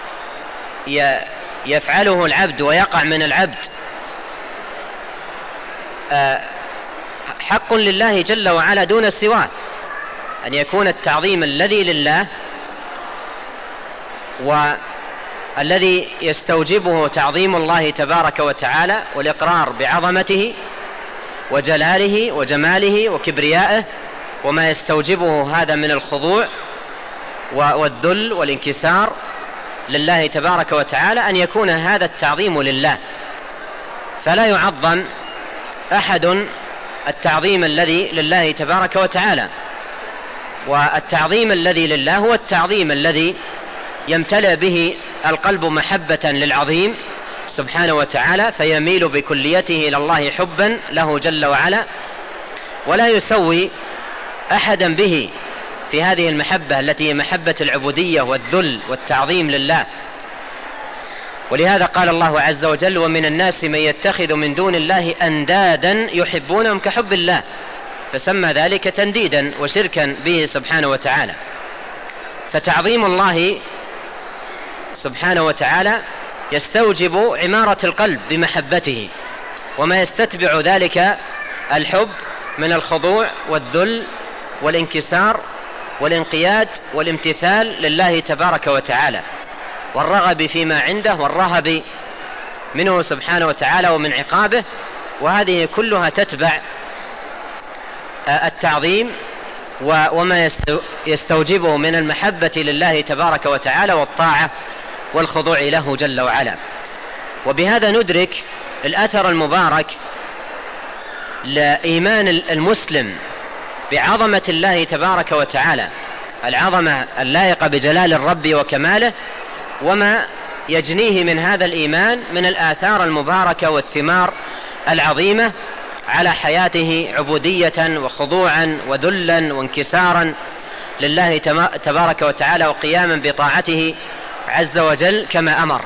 يفعله العبد ويقع من العبد حق لله جل وعلا دون سواه، أن يكون التعظيم الذي لله والذي يستوجبه تعظيم الله تبارك وتعالى والإقرار بعظمته وجلاله وجماله وكبريائه، وما يستوجبه هذا من الخضوع والذل والانكسار لله تبارك وتعالى، أن يكون هذا التعظيم لله، فلا يعظم أحد التعظيم الذي لله تبارك وتعالى. والتعظيم الذي لله هو التعظيم الذي يمتلئ به القلب محبة للعظيم سبحانه وتعالى، فيميل بكليته إلى الله حبا له جل وعلا، ولا يسوي أحدا به في هذه المحبة التي هي محبة العبودية والذل والتعظيم لله. ولهذا قال الله عز وجل ومن الناس من يتخذ من دون الله أندادا يحبونهم كحب الله، فسمى ذلك تنديدا وشركا به سبحانه وتعالى. فتعظيم الله سبحانه وتعالى يستوجب عمارة القلب بمحبته، وما يستتبع ذلك الحب من الخضوع والذل والانكسار والانقياد والامتثال لله تبارك وتعالى، والرغب فيما عنده والرهب منه سبحانه وتعالى ومن عقابه. وهذه كلها تتبع التعظيم وما يستوجبه من المحبة لله تبارك وتعالى والطاعة والخضوع له جل وعلا. وبهذا ندرك الأثر المبارك لإيمان المسلم بعظمة الله تبارك وتعالى، العظمة اللائقة بجلال الرب وكماله، وما يجنيه من هذا الإيمان من الآثار المباركة والثمار العظيمة على حياته عبودية وخضوعا وذلا وانكسارا لله تبارك وتعالى وقياما بطاعته عز وجل كما أمر.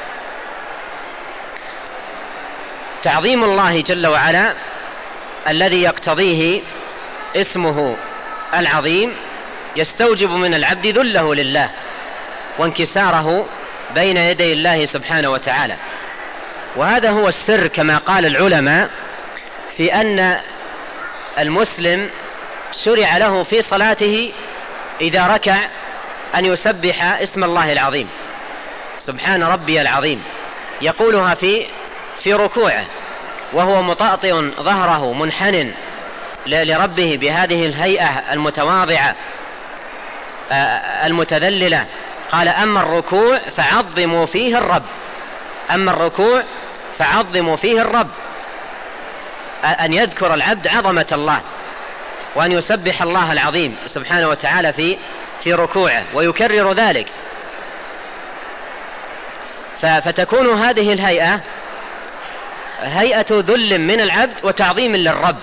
تعظيم الله جل وعلا الذي يقتضيه اسمه العظيم يستوجب من العبد ذله لله وانكساره بين يدي الله سبحانه وتعالى. وهذا هو السر كما قال العلماء في أن المسلم شرع له في صلاته إذا ركع أن يسبح اسم الله العظيم سبحان ربي العظيم، يقولها في ركوعه وهو مطأطئ ظهره منحن لربه بهذه الهيئة المتواضعة المتذللة. قال أما الركوع فعظموا فيه الرب، أما الركوع فعظموا فيه الرب، أن يذكر العبد عظمة الله وأن يسبح الله العظيم سبحانه وتعالى في ركوعه ويكرر ذلك. فتكون هذه الهيئة هيئة ذل من العبد وتعظيم للرب،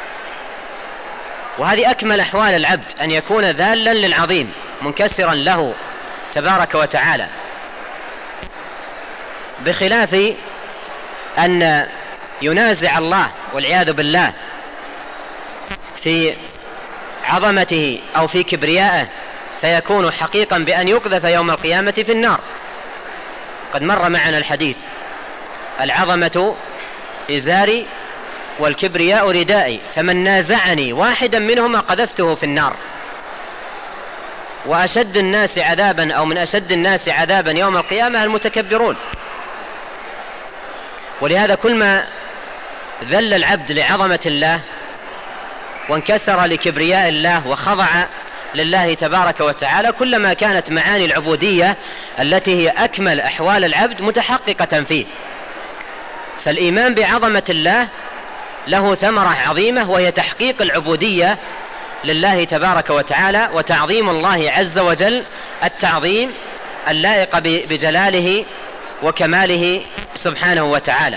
وهذه أكمل أحوال العبد أن يكون ذالا للعظيم منكسرا له تبارك وتعالى، بخلاف أن ينازع الله والعياذ بالله في عظمته أو في كبريائه، فيكون حقيقا بأن يقذف يوم القيامة في النار. قد مر معنا الحديث: العظمة إزاري والكبرياء ردائي، فمن نازعني واحدا منهما قذفته في النار. وأشد الناس عذابا أو من أشد الناس عذابا يوم القيامة المتكبرون. ولهذا كل ما ذل العبد لعظمة الله وانكسر لكبرياء الله وخضع لله تبارك وتعالى، كلما كانت معاني العبودية التي هي أكمل أحوال العبد متحققة فيه. فالإيمان بعظمة الله له ثمرة عظيمة، وهي تحقيق العبودية لله تبارك وتعالى وتعظيم الله عز وجل التعظيم اللائق بجلاله وكماله سبحانه وتعالى.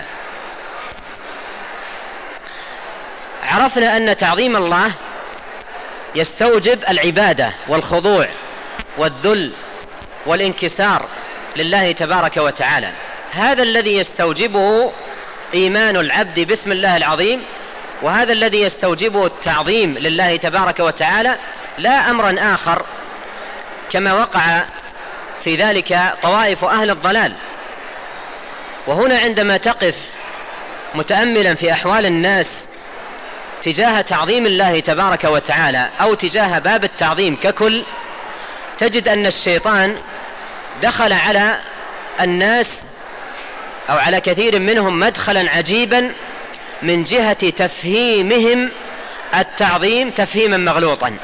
عرفنا أن تعظيم الله يستوجب العبادة والخضوع والذل والانكسار لله تبارك وتعالى. هذا الذي يستوجبه إيمان العبد باسم الله العظيم، وهذا الذي يستوجبه التعظيم لله تبارك وتعالى، لا أمرا آخر كما وقع في ذلك طوائف أهل الضلال. وهنا عندما تقف متأملا في أحوال الناس تجاه تعظيم الله تبارك وتعالى أو تجاه باب التعظيم ككل، تجد أن الشيطان دخل على الناس أو على كثير منهم مدخلا عجيبا من جهة تفهيمهم التعظيم تفهيما مغلوطا،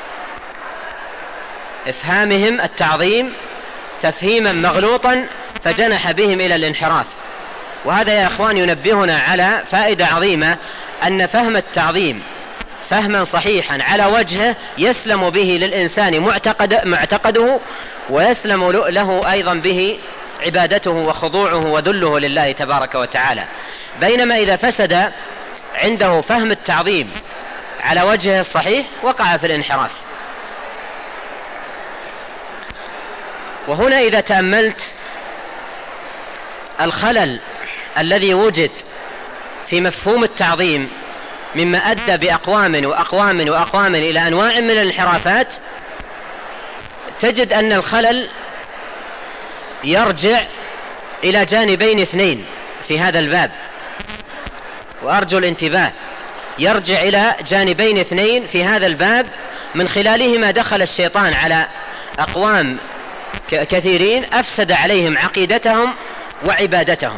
إفهامهم التعظيم تفهيما مغلوطا، فجنح بهم إلى الانحراف. وهذا يا أخوان ينبهنا على فائدة عظيمة، أن فهم التعظيم فهما صحيحا على وجهه يسلم به للإنسان معتقده، ويسلم له أيضا به عبادته وخضوعه وذله لله تبارك وتعالى. بينما إذا فسد عنده فهم التعظيم على وجهه الصحيح وقع في الانحراف. وهنا إذا تأملت الخلل الذي وجد في مفهوم التعظيم مما أدى بأقوام وأقوام وأقوام إلى أنواع من الانحرافات، تجد أن الخلل يرجع إلى جانبين اثنين في هذا الباب، وأرجو الانتباه. يرجع إلى جانبين اثنين في هذا الباب، من خلالهما دخل الشيطان على أقوام كثيرين أفسد عليهم عقيدتهم وعبادتهم.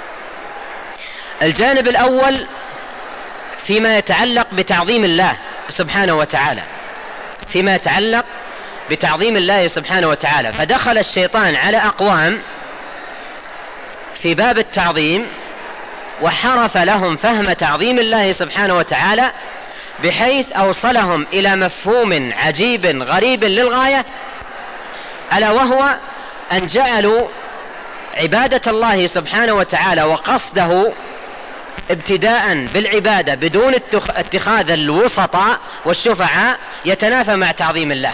الجانب الأول فيما يتعلق بتعظيم الله سبحانه وتعالى، فيما يتعلق بتعظيم الله سبحانه وتعالى، فدخل الشيطان على أقوام في باب التعظيم وحرف لهم فهم تعظيم الله سبحانه وتعالى، بحيث أوصلهم إلى مفهوم عجيب غريب للغاية، ألا وهو أن جعلوا عبادة الله سبحانه وتعالى وقصده ابتداء بالعبادة بدون اتخاذ الوسطاء والشفعاء يتنافى مع تعظيم الله.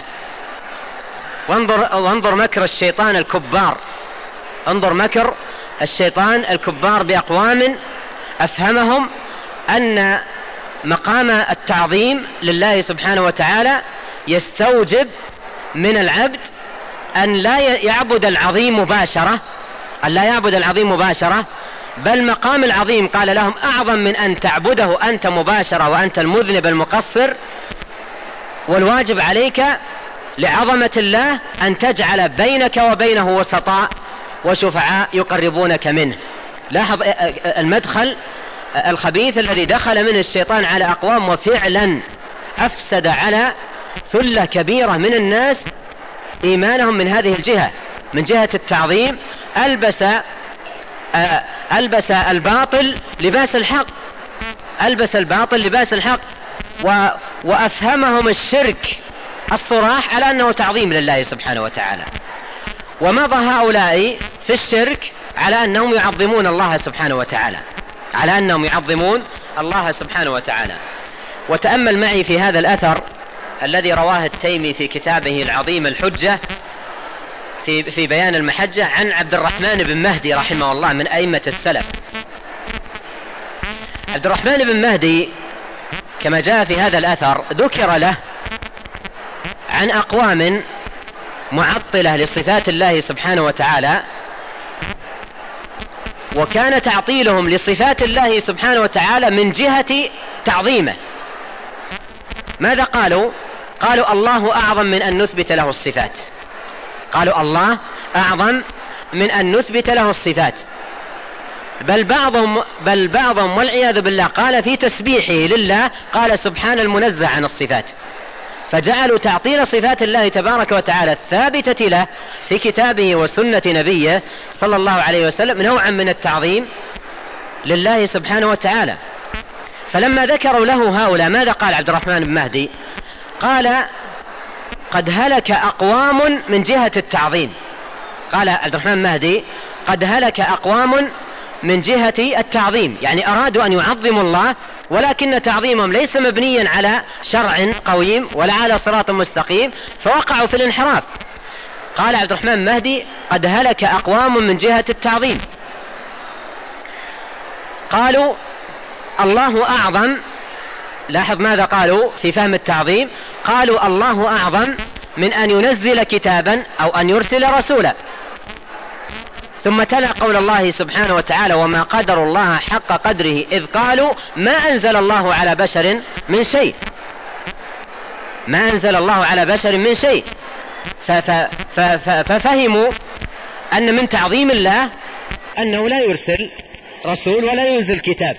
وانظر مكر الشيطان الكبار، انظر مكر الشيطان الكبار بأقوام أفهمهم أن مقام التعظيم لله سبحانه وتعالى يستوجب من العبد أن لا يعبد العظيم مباشرة، أن لا يعبد العظيم مباشرة، بل مقام العظيم قال لهم أعظم من أن تعبده أنت مباشرة وأنت المذنب المقصر، والواجب عليك لعظمة الله أن تجعل بينك وبينه وسطاء وشفعاء يقربونك منه. لاحظ المدخل الخبيث الذي دخل منه الشيطان على أقوام، وفعلا أفسد على ثلة كبيرة من الناس إيمانهم من هذه الجهة، من جهة التعظيم. ألبس الباطل لباس الحق، ألبس الباطل لباس الحق، وأفهمهم الشرك الصراح على أنه تعظيم لله سبحانه وتعالى. ومضى هؤلاء في الشرك على أنهم يعظمون الله سبحانه وتعالى، على أنهم يعظمون الله سبحانه وتعالى. وتأمل معي في هذا الأثر الذي رواه التيمي في كتابه العظيم الحجة في بيان المحجة عن عبد الرحمن بن مهدي رحمه الله من أئمة السلف. عبد الرحمن بن مهدي كما جاء في هذا الأثر ذكر له عن أقوام معطلة لصفات الله سبحانه وتعالى، وكان تعطيلهم لصفات الله سبحانه وتعالى من جهة تعظيمه. ماذا قالوا؟ قالوا الله أعظم من أن نثبت له الصفات، قالوا الله أعظم من أن نثبت له الصفات، بل بعضهم والعياذ بالله قال في تسبيحه لله قال سبحان المنزه عن الصفات، فجعلوا تعطيل صفات الله تبارك وتعالى الثابتة له في كتابه وسنة نبيه صلى الله عليه وسلم نوعا من التعظيم لله سبحانه وتعالى. فلما ذكروا له هؤلاء ماذا قال عبد الرحمن بن مهدي؟ قال قد هلك أقوام من جهة التعظيم. قال عبد الرحمن مهدي قد هلك أقوام من جهة التعظيم، يعني أرادوا أن يعظموا الله ولكن تعظيمهم ليس مبنيا على شرع قويم ولا على صراط مستقيم، فوقعوا في الانحراف. قال عبد الرحمن مهدي قد هلك أقوام من جهة التعظيم، قالوا الله أعظم. لاحظ ماذا قالوا في فهم التعظيم؟ قالوا الله أعظم من أن ينزل كتابا أو أن يرسل رسولا. ثم تلا قول الله سبحانه وتعالى وما قدر الله حق قدره إذ قالوا ما أنزل الله على بشر من شيء، ما أنزل الله على بشر من شيء. ففهموا أن من تعظيم الله أنه لا يرسل رسول ولا ينزل كتاب.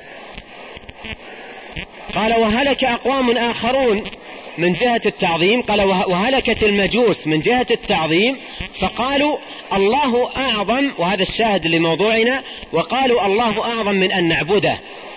قال وهلك أقوام آخرون من جهة التعظيم، قال وهلكت المجوس من جهة التعظيم فقالوا الله أعظم، وهذا الشاهد لموضوعنا، وقالوا الله أعظم من أن نعبده،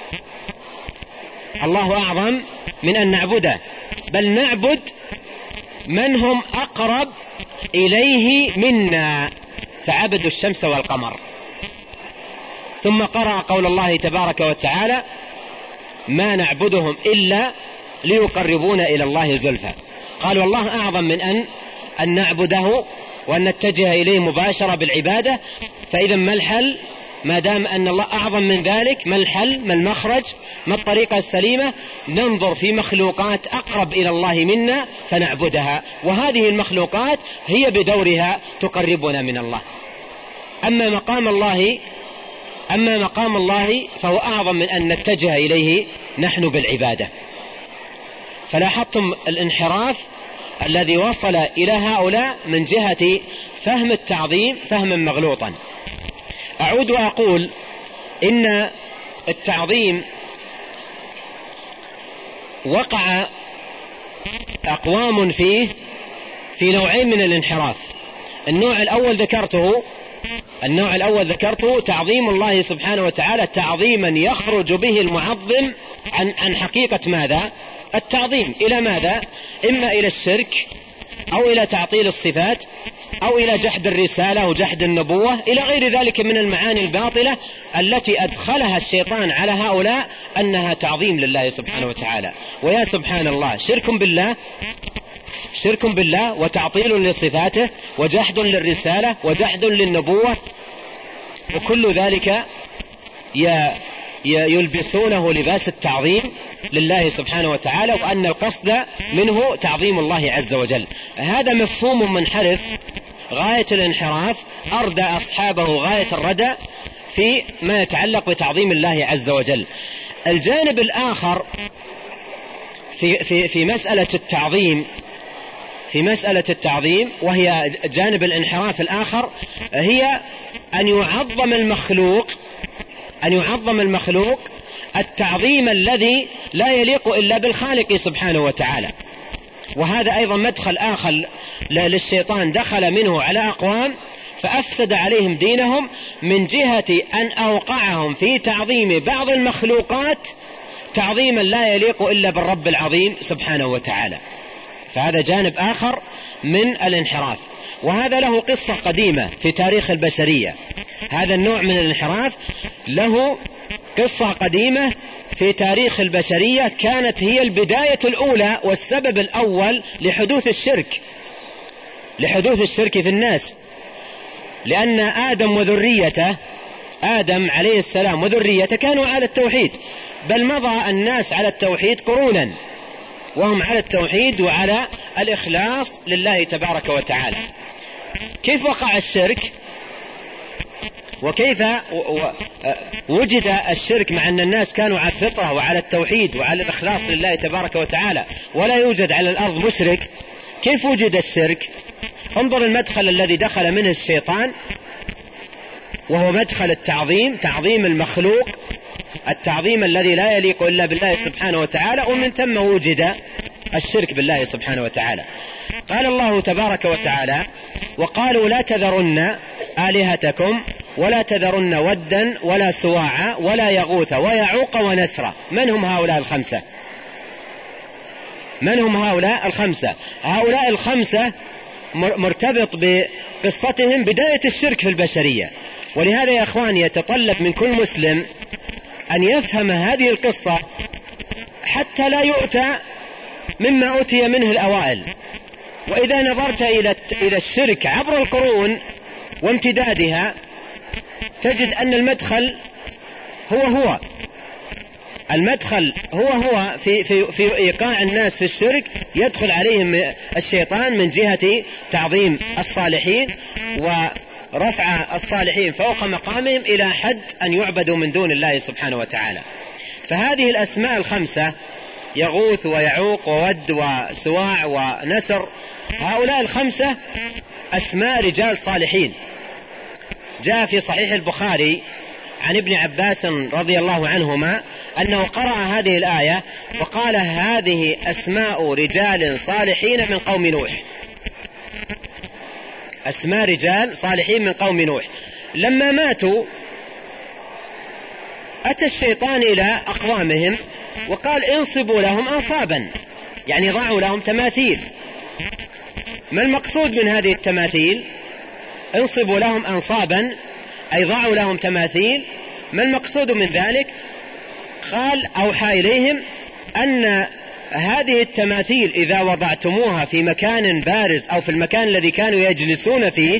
الله أعظم من أن نعبده، بل نعبد من هم أقرب إليه منا، فعبدوا الشمس والقمر. ثم قرأ قول الله تبارك وتعالى ما نعبدهم إلا ليقربونا إلى الله زلفى. قالوا الله أعظم من أن نعبده وأن نتجه إليه مباشرة بالعبادة. فإذا ما الحل ما دام أن الله أعظم من ذلك؟ ما الحل؟ ما المخرج؟ ما الطريقة السليمة؟ ننظر في مخلوقات أقرب إلى الله منا فنعبدها، وهذه المخلوقات هي بدورها تقربنا من الله. أما مقام الله فهو أعظم من أن نتجه إليه نحن بالعبادة. فلاحظتم الانحراف الذي وصل إلى هؤلاء من جهة فهم التعظيم فهما مغلوطا. أعود وأقول إن التعظيم وقع أقوام فيه في نوعين من الانحراف. النوع الأول ذكرته تعظيم الله سبحانه وتعالى تعظيما يخرج به المعظم عن حقيقة ماذا؟ التعظيم. إلى ماذا؟ إما إلى الشرك أو إلى تعطيل الصفات أو إلى جحد الرسالة وجحد النبوة، إلى غير ذلك من المعاني الباطلة التي أدخلها الشيطان على هؤلاء أنها تعظيم لله سبحانه وتعالى. ويا سبحان الله، شرك بالله وتعطيل لصفاته وجحد للرسالة وجحد للنبوة، وكل ذلك يلبسونه لباس التعظيم لله سبحانه وتعالى، وأن القصد منه تعظيم الله عز وجل. هذا مفهوم منحرف غاية الانحراف، أردى أصحابه غاية الردى في ما يتعلق بتعظيم الله عز وجل. الجانب الآخر في مسألة التعظيم وهي جانب الانحراف الآخر، هي أن يعظم المخلوق التعظيم الذي لا يليق إلا بالخالق سبحانه وتعالى. وهذا أيضا مدخل آخر للشيطان دخل منه على أقوام فأفسد عليهم دينهم من جهة أن أوقعهم في تعظيم بعض المخلوقات تعظيما لا يليق إلا بالرب العظيم سبحانه وتعالى. فهذا جانب آخر من الانحراف، وهذا له قصة قديمة في تاريخ البشرية. هذا النوع من الانحراف له قصة قديمة في تاريخ البشرية، كانت هي البداية الأولى والسبب الأول لحدوث الشرك في الناس. لأن آدم عليه السلام وذريته كانوا على التوحيد، بل مضى الناس على التوحيد قرونا وهم على التوحيد وعلى الإخلاص لله تبارك وتعالى. كيف وقع الشرك وكيف وجد الشرك مع أن الناس كانوا على الفطرة وعلى التوحيد وعلى الإخلاص لله تبارك وتعالى ولا يوجد على الأرض مشرك؟ كيف وجد الشرك؟ انظر المدخل الذي دخل منه الشيطان، وهو مدخل التعظيم، تعظيم المخلوق، التعظيم الذي لا يليق إلا بالله سبحانه وتعالى، ومن ثم وجد الشرك بالله سبحانه وتعالى. قال الله تبارك وتعالى: وقالوا لا تذرن آلهتكم ولا تذرن ودا ولا سواعا ولا يغوث ويعوق ونسرا. من هم هؤلاء الخمسة؟ من هم هؤلاء الخمسة؟ هؤلاء الخمسة مرتبط بقصتهم بداية الشرك في البشرية، ولهذا يا أخواني يتطلب من كل مسلم أن يفهم هذه القصة حتى لا يؤتى مما أتي منه الأوائل. وإذا نظرت إلى الشرك عبر القرون وامتدادها تجد أن المدخل هو المدخل هو في إيقاع الناس في الشرك. يدخل عليهم الشيطان من جهة تعظيم الصالحين ورفع الصالحين فوق مقامهم إلى حد أن يعبدوا من دون الله سبحانه وتعالى. فهذه الأسماء الخمسة، يغوث ويعوق وود وسواع ونسر، هؤلاء الخمسة أسماء رجال صالحين. جاء في صحيح البخاري عن ابن عباس رضي الله عنهما أنه قرأ هذه الآية وقال: هذه أسماء رجال صالحين من قوم نوح. أسماء رجال صالحين من قوم نوح. لما ماتوا أتى الشيطان إلى أقوامهم وقال: انصبوا لهم أنصابا، يعني ضعوا لهم تماثيل. ما المقصود من هذه التماثيل؟ انصبوا لهم أنصابا أي ضعوا لهم تماثيل. ما المقصود من ذلك؟ قال: أوحى إليهم أن هذه التماثيل إذا وضعتموها في مكان بارز أو في المكان الذي كانوا يجلسون فيه،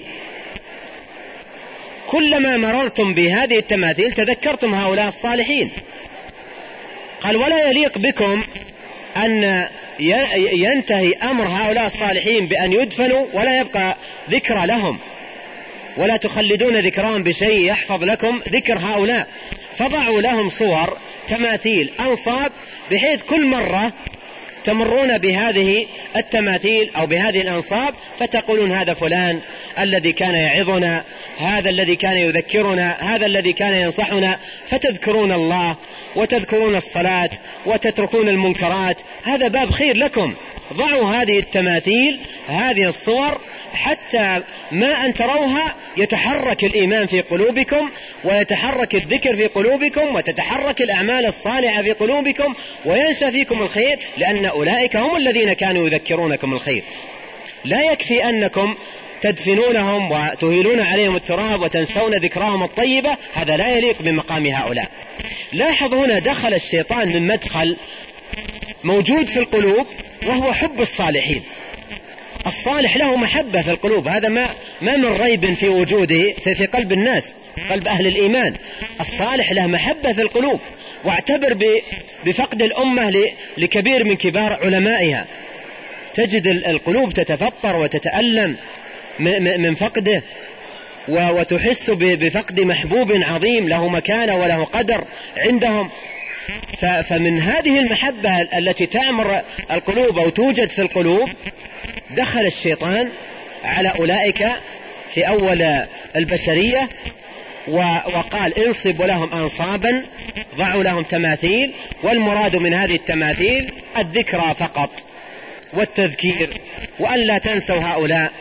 كلما مررتم بهذه التماثيل تذكرتم هؤلاء الصالحين. قال: ولا يليق بكم أن ينتهي أمر هؤلاء الصالحين بأن يدفنوا ولا يبقى ذكرى لهم، ولا تخلدون ذكرهم بشيء يحفظ لكم ذكر هؤلاء. فضعوا لهم صور، تماثيل، أنصاب، بحيث كل مرة تمرون بهذه التماثيل أو بهذه الأنصاب فتقولون: هذا فلان الذي كان يعظنا، هذا الذي كان يذكرنا، هذا الذي كان ينصحنا، فتذكرون الله وتذكرون الصلاة وتتركون المنكرات. هذا باب خير لكم. ضعوا هذه التماثيل، هذه الصور، حتى ما أن تروها يتحرك الإيمان في قلوبكم ويتحرك الذكر في قلوبكم وتتحرك الأعمال الصالحة في قلوبكم وينشأ فيكم الخير، لأن أولئك هم الذين كانوا يذكرونكم الخير. لا يكفي أنكم تدفنونهم وتهيلون عليهم التراب وتنسون ذكراهم الطيبة، هذا لا يليق بمقام هؤلاء. لاحظ هنا دخل الشيطان من مدخل موجود في القلوب وهو حب الصالحين. الصالح له محبة في القلوب، هذا ما من ريب في وجوده في قلب الناس، قلب أهل الإيمان. الصالح له محبة في القلوب. واعتبر بفقد الأمة لكبير من كبار علمائها، تجد القلوب تتفطر وتتألم من فقده، وتحس بفقد محبوب عظيم له مكانة وله قدر عندهم. فمن هذه المحبة التي تعمر القلوب أو توجد في القلوب دخل الشيطان على أولئك في أول البشرية وقال: انصبوا لهم أنصابا، ضعوا لهم تماثيل. والمراد من هذه التماثيل الذكرى فقط والتذكير، وأن لا تنسوا هؤلاء.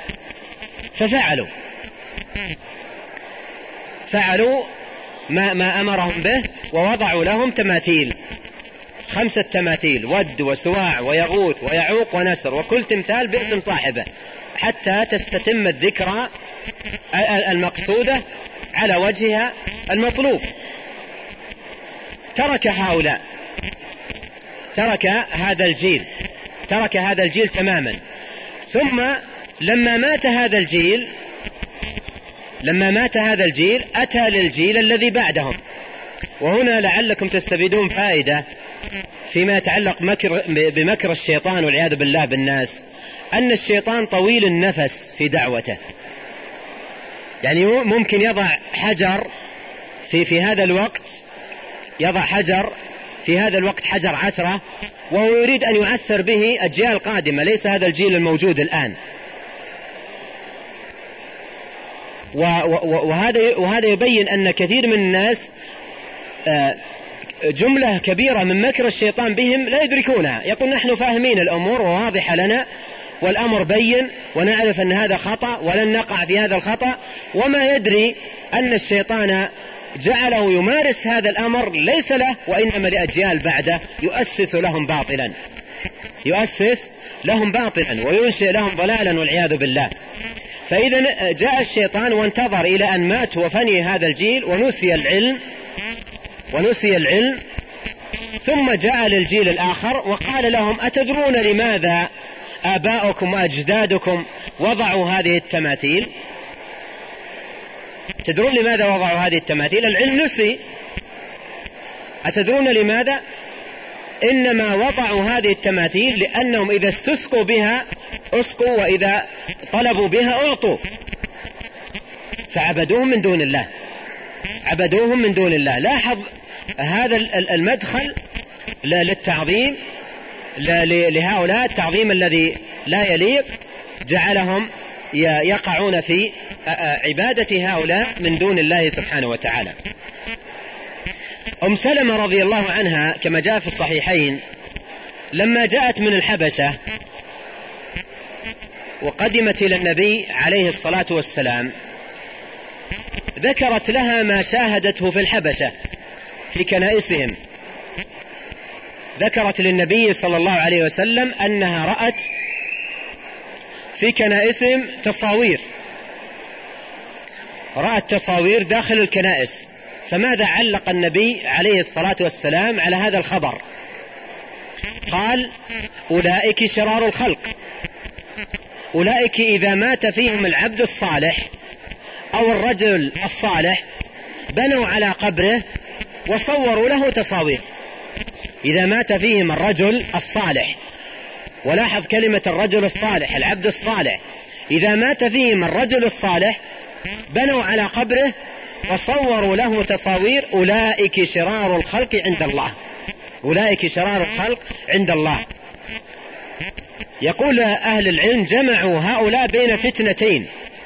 ففعلوا ما أمرهم به ووضعوا لهم تماثيل، 5 تماثيل: ود وسواع ويغوث ويعوق ونسر، وكل تمثال باسم صاحبه، حتى تستتم الذكرى المقصودة على وجهها المطلوب. ترك هذا الجيل تماما. ثم لما مات هذا الجيل أتى للجيل الذي بعدهم، وهنا لعلكم تستفيدون فائدة فيما يتعلق بمكر الشيطان والعياذ بالله بالناس، أن الشيطان طويل النفس في دعوته، يعني ممكن يضع حجر في هذا الوقت، يضع حجر في هذا الوقت، حجر عثرة، وهو يريد أن يعثر به أجيال قادمة، ليس هذا الجيل الموجود الآن. وهذا يبين أن كثير من الناس جملة كبيرة من مكر الشيطان بهم لا يدركونها، يقول نحن فاهمين الأمور وواضحة لنا والأمر بين ونعرف أن هذا خطأ ولن نقع في هذا الخطأ، وما يدري أن الشيطان جعله يمارس هذا الأمر ليس له وإنما لأجيال بعده، يؤسس لهم باطلا وينشئ لهم ضلالا والعياذ بالله. فإذا جاء الشيطان وانتظر إلى أن مات وفني هذا الجيل ونسي العلم، ثم جاء للجيل الآخر وقال لهم أتدرون لماذا آباؤكم وأجدادكم وضعوا هذه التماثيل؟ تدرون لماذا وضعوا هذه التماثيل؟ العلم نسي. أتدرون لماذا؟ إنما وضعوا هذه التماثيل لأنهم إذا استسقوا بها أسقوا، وإذا طلبوا بها أعطوا، فعبدوهم من دون الله. لاحظ هذا المدخل للتعظيم لهؤلاء، التعظيم الذي لا يليق، جعلهم يقعون في عبادة هؤلاء من دون الله سبحانه وتعالى. أم سلمة رضي الله عنها كما جاء في الصحيحين لما جاءت من الحبشة وقدمت إلى النبي عليه الصلاة والسلام، ذكرت لها ما شاهدته في الحبشة في كنائسهم. ذكرت للنبي صلى الله عليه وسلم أنها رأت في كنائسهم تصاوير داخل الكنائس. فماذا علق النبي عليه الصلاة والسلام على هذا الخبر؟ قال أولئك شرار الخلق، أولئك إذا مات فيهم العبد الصالح أو الرجل الصالح بنوا على قبره وصوروا له تصاوير. إذا مات فيهم الرجل الصالح، ولاحظ كلمة الرجل الصالح، العبد الصالح، إذا مات فيهم الرجل الصالح بنوا على قبره وصوروا له تصاوير. أولئك شرار الخلق عند الله. يقول أهل العلم جمعوا هؤلاء بين فتنتين،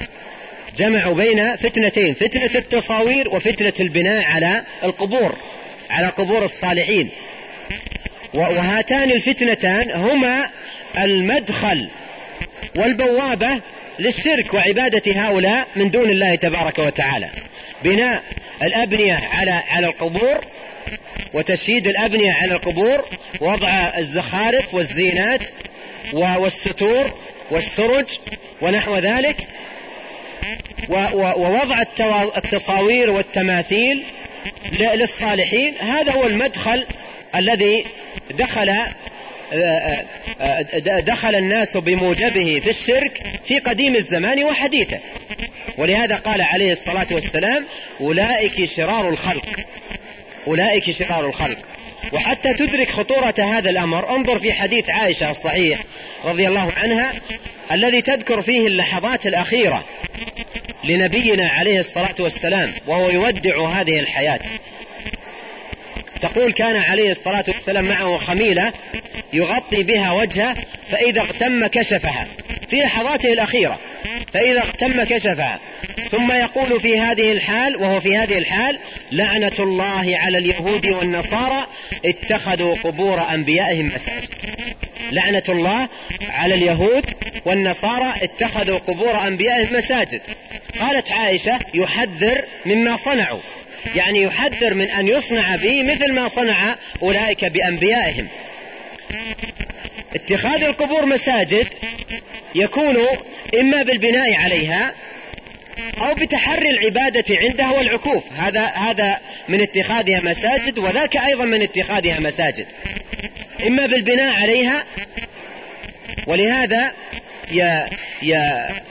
فتنة التصاوير وفتنة البناء على قبور الصالحين. وهاتان الفتنتان هما المدخل والبوابة للشرك وعبادة هؤلاء من دون الله تبارك وتعالى. بناء الأبنية على القبور وتشييد الأبنية على القبور، وضع الزخارف والزينات والستور والسرج ونحو ذلك، ووضع التصاوير والتماثيل للصالحين. هذا هو المدخل الذي دخل الناس بموجبه في الشرك في قديم الزمان وحديثه. ولهذا قال عليه الصلاة والسلام أولئك شرار الخلق. وحتى تدرك خطورة هذا الأمر انظر في حديث عائشة الصحيح رضي الله عنها الذي تذكر فيه اللحظات الأخيرة لنبينا عليه الصلاة والسلام وهو يودع هذه الحياة. تقول كان عليه الصلاة والسلام معه خميلة يغطي بها وجهه، فإذا اغتم كشفها في لحظاته الأخيرة، كشفها، ثم يقول في هذه الحال، وهو في هذه الحال: لعنة الله على اليهود والنصارى اتخذوا قبور أنبيائهم مساجد. لعنة الله على اليهود والنصارى اتخذوا قبور أنبيائهم مساجد. قالت عائشة: يحذر مما صنعوا، يعني يحذر من أن يصنع به مثل ما صنع أولئك بأنبيائهم. اتخاذ القبور مساجد يكون إما بالبناء عليها أو بتحري العبادة عندها والعكوف، هذا من اتخاذها مساجد، وذاك أيضا من اتخاذها مساجد، إما بالبناء عليها. ولهذا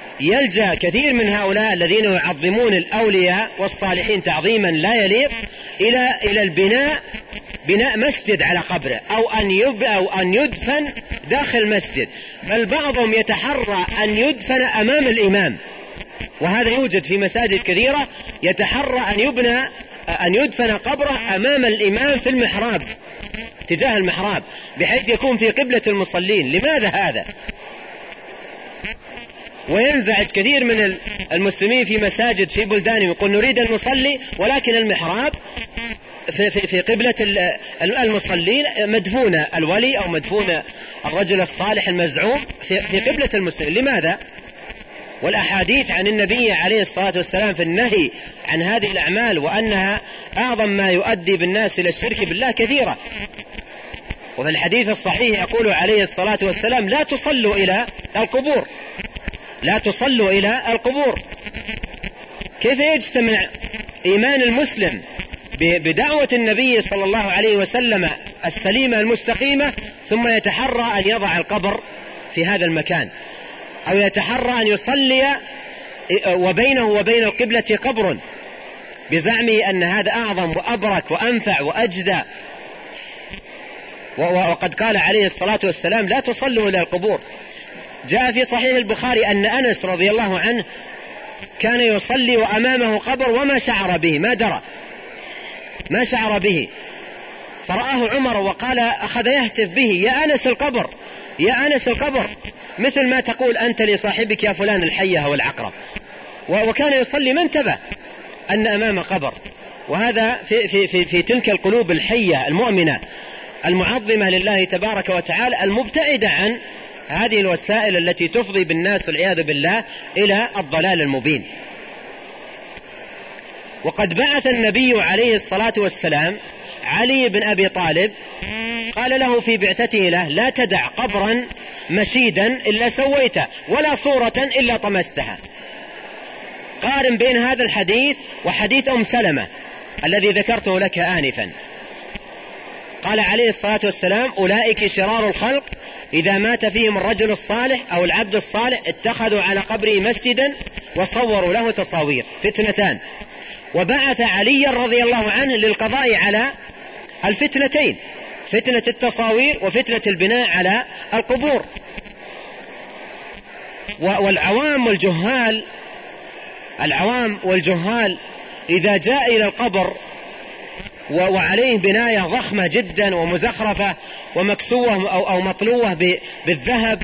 يلجأ كثير من هؤلاء الذين يعظمون الأولياء والصالحين تعظيما لا يليق إلى البناء، بناء مسجد على قبره، أو أن يدفن داخل مسجد، بل بعضهم يتحرى أن يدفن أمام الإمام، وهذا يوجد في مساجد كثيرة، يتحرى أن يدفن قبره أمام الإمام في المحراب، تجاه المحراب، بحيث يكون في قبلة المصلين. لماذا هذا؟ وينزعج كثير من المسلمين في مساجد في بلدانهم، يقول نريد أن نصلي ولكن المحراب في قبلة المصلين مدفون الولي أو مدفون الرجل الصالح المزعوم في قبلة المسلمين. لماذا؟ والأحاديث عن النبي عليه الصلاة والسلام في النهي عن هذه الأعمال وأنها أعظم ما يؤدي بالناس إلى الشرك بالله كثيرة. وفي الحديث الصحيح يقول عليه الصلاة والسلام لا تصلوا إلى القبور، لا تصلوا إلى القبور. كيف يجتمع إيمان المسلم بدعوة النبي صلى الله عليه وسلم السليمة المستقيمة ثم يتحرى أن يضع القبر في هذا المكان، أو يتحرى أن يصلي وبينه وبين القبلة قبر بزعمه أن هذا أعظم وأبرك وأنفع وأجدى؟ وقد قال عليه الصلاة والسلام لا تصلوا إلى القبور. جاء في صحيح البخاري أن أنس رضي الله عنه كان يصلي وأمامه قبر وما شعر به، ما درى، ما شعر به، فرآه عمر وقال، أخذ يهتف به، يا أنس القبر، يا أنس القبر، مثل ما تقول أنت لصاحبك يا فلان الحية والعقرب. وكان يصلي ما انتبه أن أمام قبر. وهذا في تلك القلوب الحية المؤمنة المعظمة لله تبارك وتعالى، المبتعدة عن هذه الوسائل التي تفضي بالناس والعياذ بالله إلى الضلال المبين. وقد بعث النبي عليه الصلاة والسلام علي بن أبي طالب، قال له في بعثته له لا تدع قبرا مشيدا إلا سويته ولا صورة إلا طمستها. قارن بين هذا الحديث وحديث أم سلمة الذي ذكرته لك آنفا. قال عليه الصلاة والسلام أولئك شرار الخلق إذا مات فيهم الرجل الصالح أو العبد الصالح اتخذوا على قبره مسجدا وصوروا له تصاوير، فتنتان. وبعث علي رضي الله عنه للقضاء على الفتنتين، فتنة التصاوير وفتنة البناء على القبور. والعوام والجهال إذا جاء إلى القبر وعليه بناية ضخمة جدا ومزخرفة ومكسوة أو مطلوة بالذهب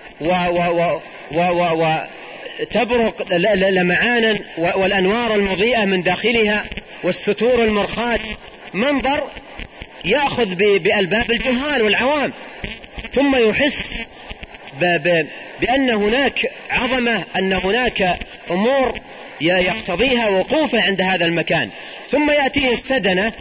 وتبرق لمعانا والأنوار المضيئة من داخلها والستور المرخاة، منظر يأخذ بألباب الجهال والعوام، ثم يحس بأن هناك عظمة، أن هناك أمور يقتضيها وقوفه عند هذا المكان، ثم يأتيه السدنة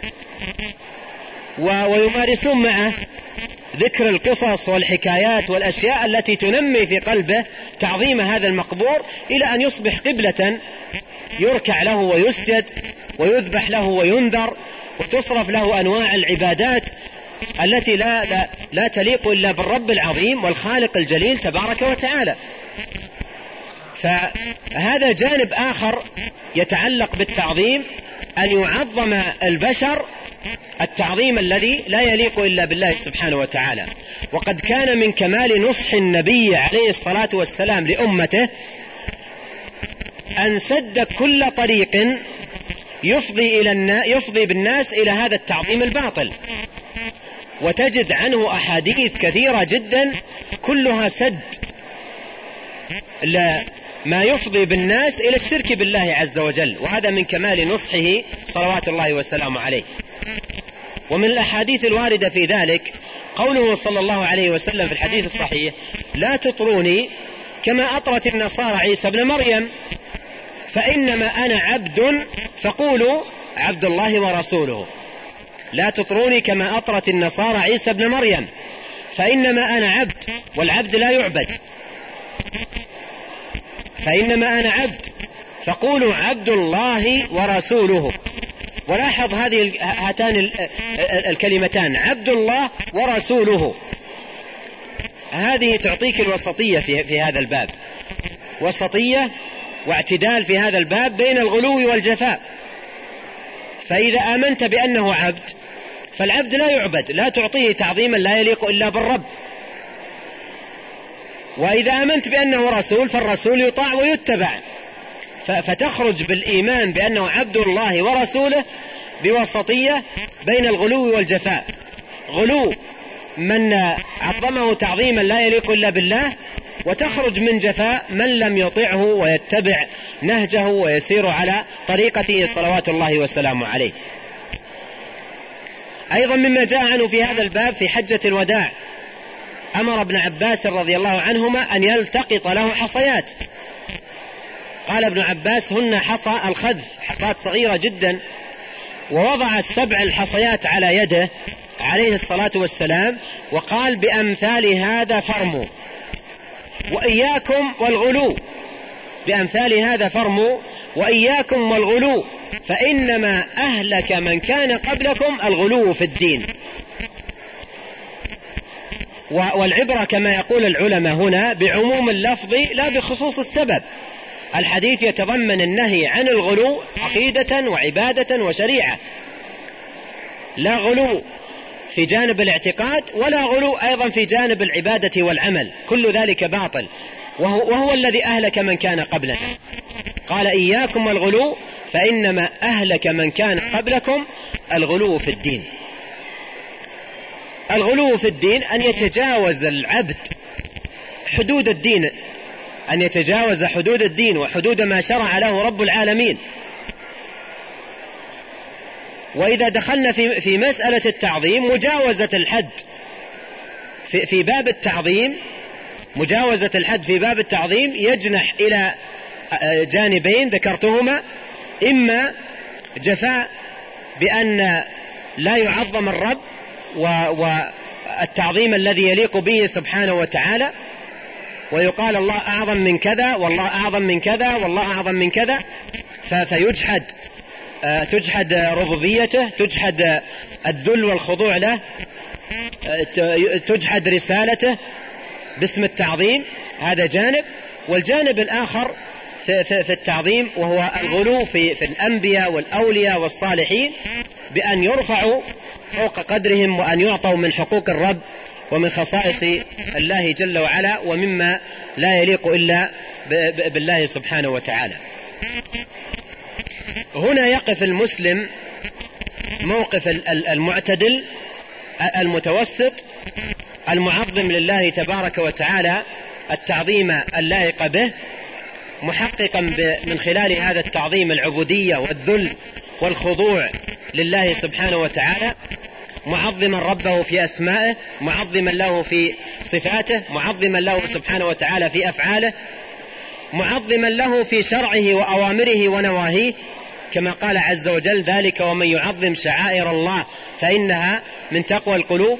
ويمارسون معه ذكر القصص والحكايات والأشياء التي تنمي في قلبه تعظيم هذا المقبور، إلى أن يصبح قبلة يركع له ويسجد ويذبح له وينذر وتصرف له أنواع العبادات التي لا تليق إلا بالرب العظيم والخالق الجليل تبارك وتعالى. فهذا جانب آخر يتعلق بالتعظيم، أن يعظم البشر التعظيم الذي لا يليق إلا بالله سبحانه وتعالى. وقد كان من كمال نصح النبي عليه الصلاة والسلام لأمته أن سد كل طريق يفضي بالناس إلى هذا التعظيم الباطل، وتجد عنه أحاديث كثيرة جدا كلها سد ما يفضي بالناس إلى الشرك بالله عز وجل. وهذا من كمال نصحه صلوات الله وسلامه عليه. ومن الأحاديث الواردة في ذلك قوله صلى الله عليه وسلم في الحديث الصحيح لا تطروني كما أطرت النصارى عيسى ابن مريم، فإنما أنا عبد فقولوا عبد الله ورسوله. لا تطروني كما أطرت النصارى عيسى ابن مريم، فإنما أنا عبد، والعبد لا يعبد، فإنما أنا عبد فقولوا عبد الله ورسوله. ولاحظ هاتان الكلمتان عبد الله ورسوله، هذه تعطيك الوسطية في هذا الباب، وسطية واعتدال في هذا الباب بين الغلو والجفاء. فإذا آمنت بأنه عبد فالعبد لا يعبد، لا تعطيه تعظيما لا يليق إلا بالرب. وإذا آمنت بأنه رسول فالرسول يطاع ويتبع، فتخرج بالإيمان بأنه عبد الله ورسوله بوسطية بين الغلو والجفاء. غلو من عظمه تعظيما لا يليق إلا بالله، وتخرج من جفاء من لم يطعه ويتبع نهجه ويسير على طريقته صلوات الله وسلامه عليه. أيضا مما جاء عنه في هذا الباب في حجة الوداع أمر ابن عباس رضي الله عنهما أن يلتقط له حصيات. قال ابن عباس: هن حصى الخذف، حصات صغيرة جدا، ووضع 7 الحصيات على يده عليه الصلاة والسلام وقال: بأمثال هذا فرموا وإياكم والغلو، بأمثال هذا فرموا وإياكم والغلو، فإنما أهلك من كان قبلكم الغلو في الدين. والعبرة كما يقول العلماء هنا بعموم اللفظ لا بخصوص السبب. الحديث يتضمن النهي عن الغلو عقيدة وعبادة وشريعة، لا غلو في جانب الاعتقاد ولا غلو أيضا في جانب العبادة والعمل، كل ذلك باطل، وهو الذي أهلك من كان قبلنا. قال: إياكم والغلو فإنما أهلك من كان قبلكم الغلو في الدين. الغلو في الدين أن يتجاوز العبد حدود الدين، أن يتجاوز حدود الدين وحدود ما شرع له رب العالمين. وإذا دخلنا في مسألة التعظيم، مجاوزة الحد في باب التعظيم، مجاوزة الحد في باب التعظيم يجنح إلى جانبين ذكرتهما: إما جفاء بأن لا يعظم الرب والتعظيم الذي يليق به سبحانه وتعالى، ويقال الله أعظم من كذا والله أعظم من كذا والله أعظم من كذا، فيجحد، تجحد ربوبيته، تجحد الذل والخضوع له، تجحد رسالته باسم التعظيم. هذا جانب. والجانب الآخر في التعظيم وهو الغلو في الأنبياء والأولياء والصالحين، بأن يرفعوا فوق قدرهم وأن يعطوا من حقوق الرب ومن خصائص الله جل وعلا ومما لا يليق إلا بالله سبحانه وتعالى. هنا يقف المسلم موقف المعتدل المتوسط المعظم لله تبارك وتعالى التعظيم اللائق به، محققا من خلال هذا التعظيم العبودية والذل والخضوع لله سبحانه وتعالى، معظما ربه في أسمائه، معظما له في صفاته، معظما له سبحانه وتعالى في أفعاله، معظما له في شرعه وأوامره ونواهيه، كما قال عز وجل: ذلك ومن يعظم شعائر الله فإنها من تقوى القلوب.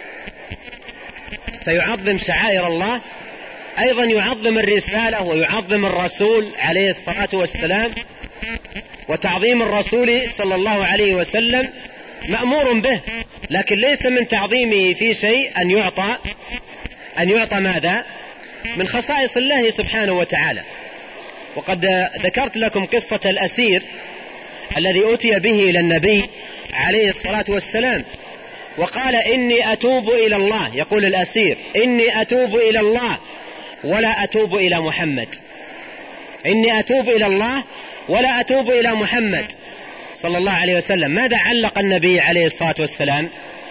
فيعظم شعائر الله، أيضا يعظم الرسالة ويعظم الرسول عليه الصلاة والسلام. وتعظيم الرسول صلى الله عليه وسلم مأمور به، لكن ليس من تعظيمه في شيء أن يعطى ماذا؟ من خصائص الله سبحانه وتعالى. وقد ذكرت لكم قصة الأسير الذي أتي به إلى النبي عليه الصلاة والسلام وقال: إني أتوب إلى الله. يقول الأسير: إني أتوب إلى الله ولا أتوب إلى محمد، إني أتوب إلى الله ولا أتوب إلى محمد صلى الله عليه وسلم. ماذا علق النبي عليه الصلاة والسلام؟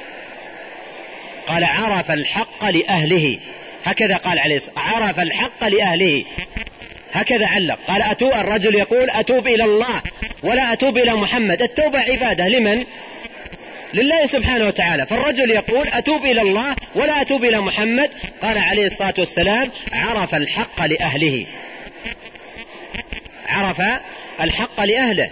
قال: عرف الحق لأهله. هكذا قال عليه الصلاة والسلام: عرف الحق لأهله، هكذا علق. قال: الرجل يقول: أتوب إلى الله ولا أتوب إلى محمد. التوبة عبادة لمن؟ لله سبحانه وتعالى. فالرجل يقول: أتوب إلى الله ولا أتوب إلى محمد. قال عليه الصلاة والسلام: عرف الحق لأهله، عرف الحق لأهله.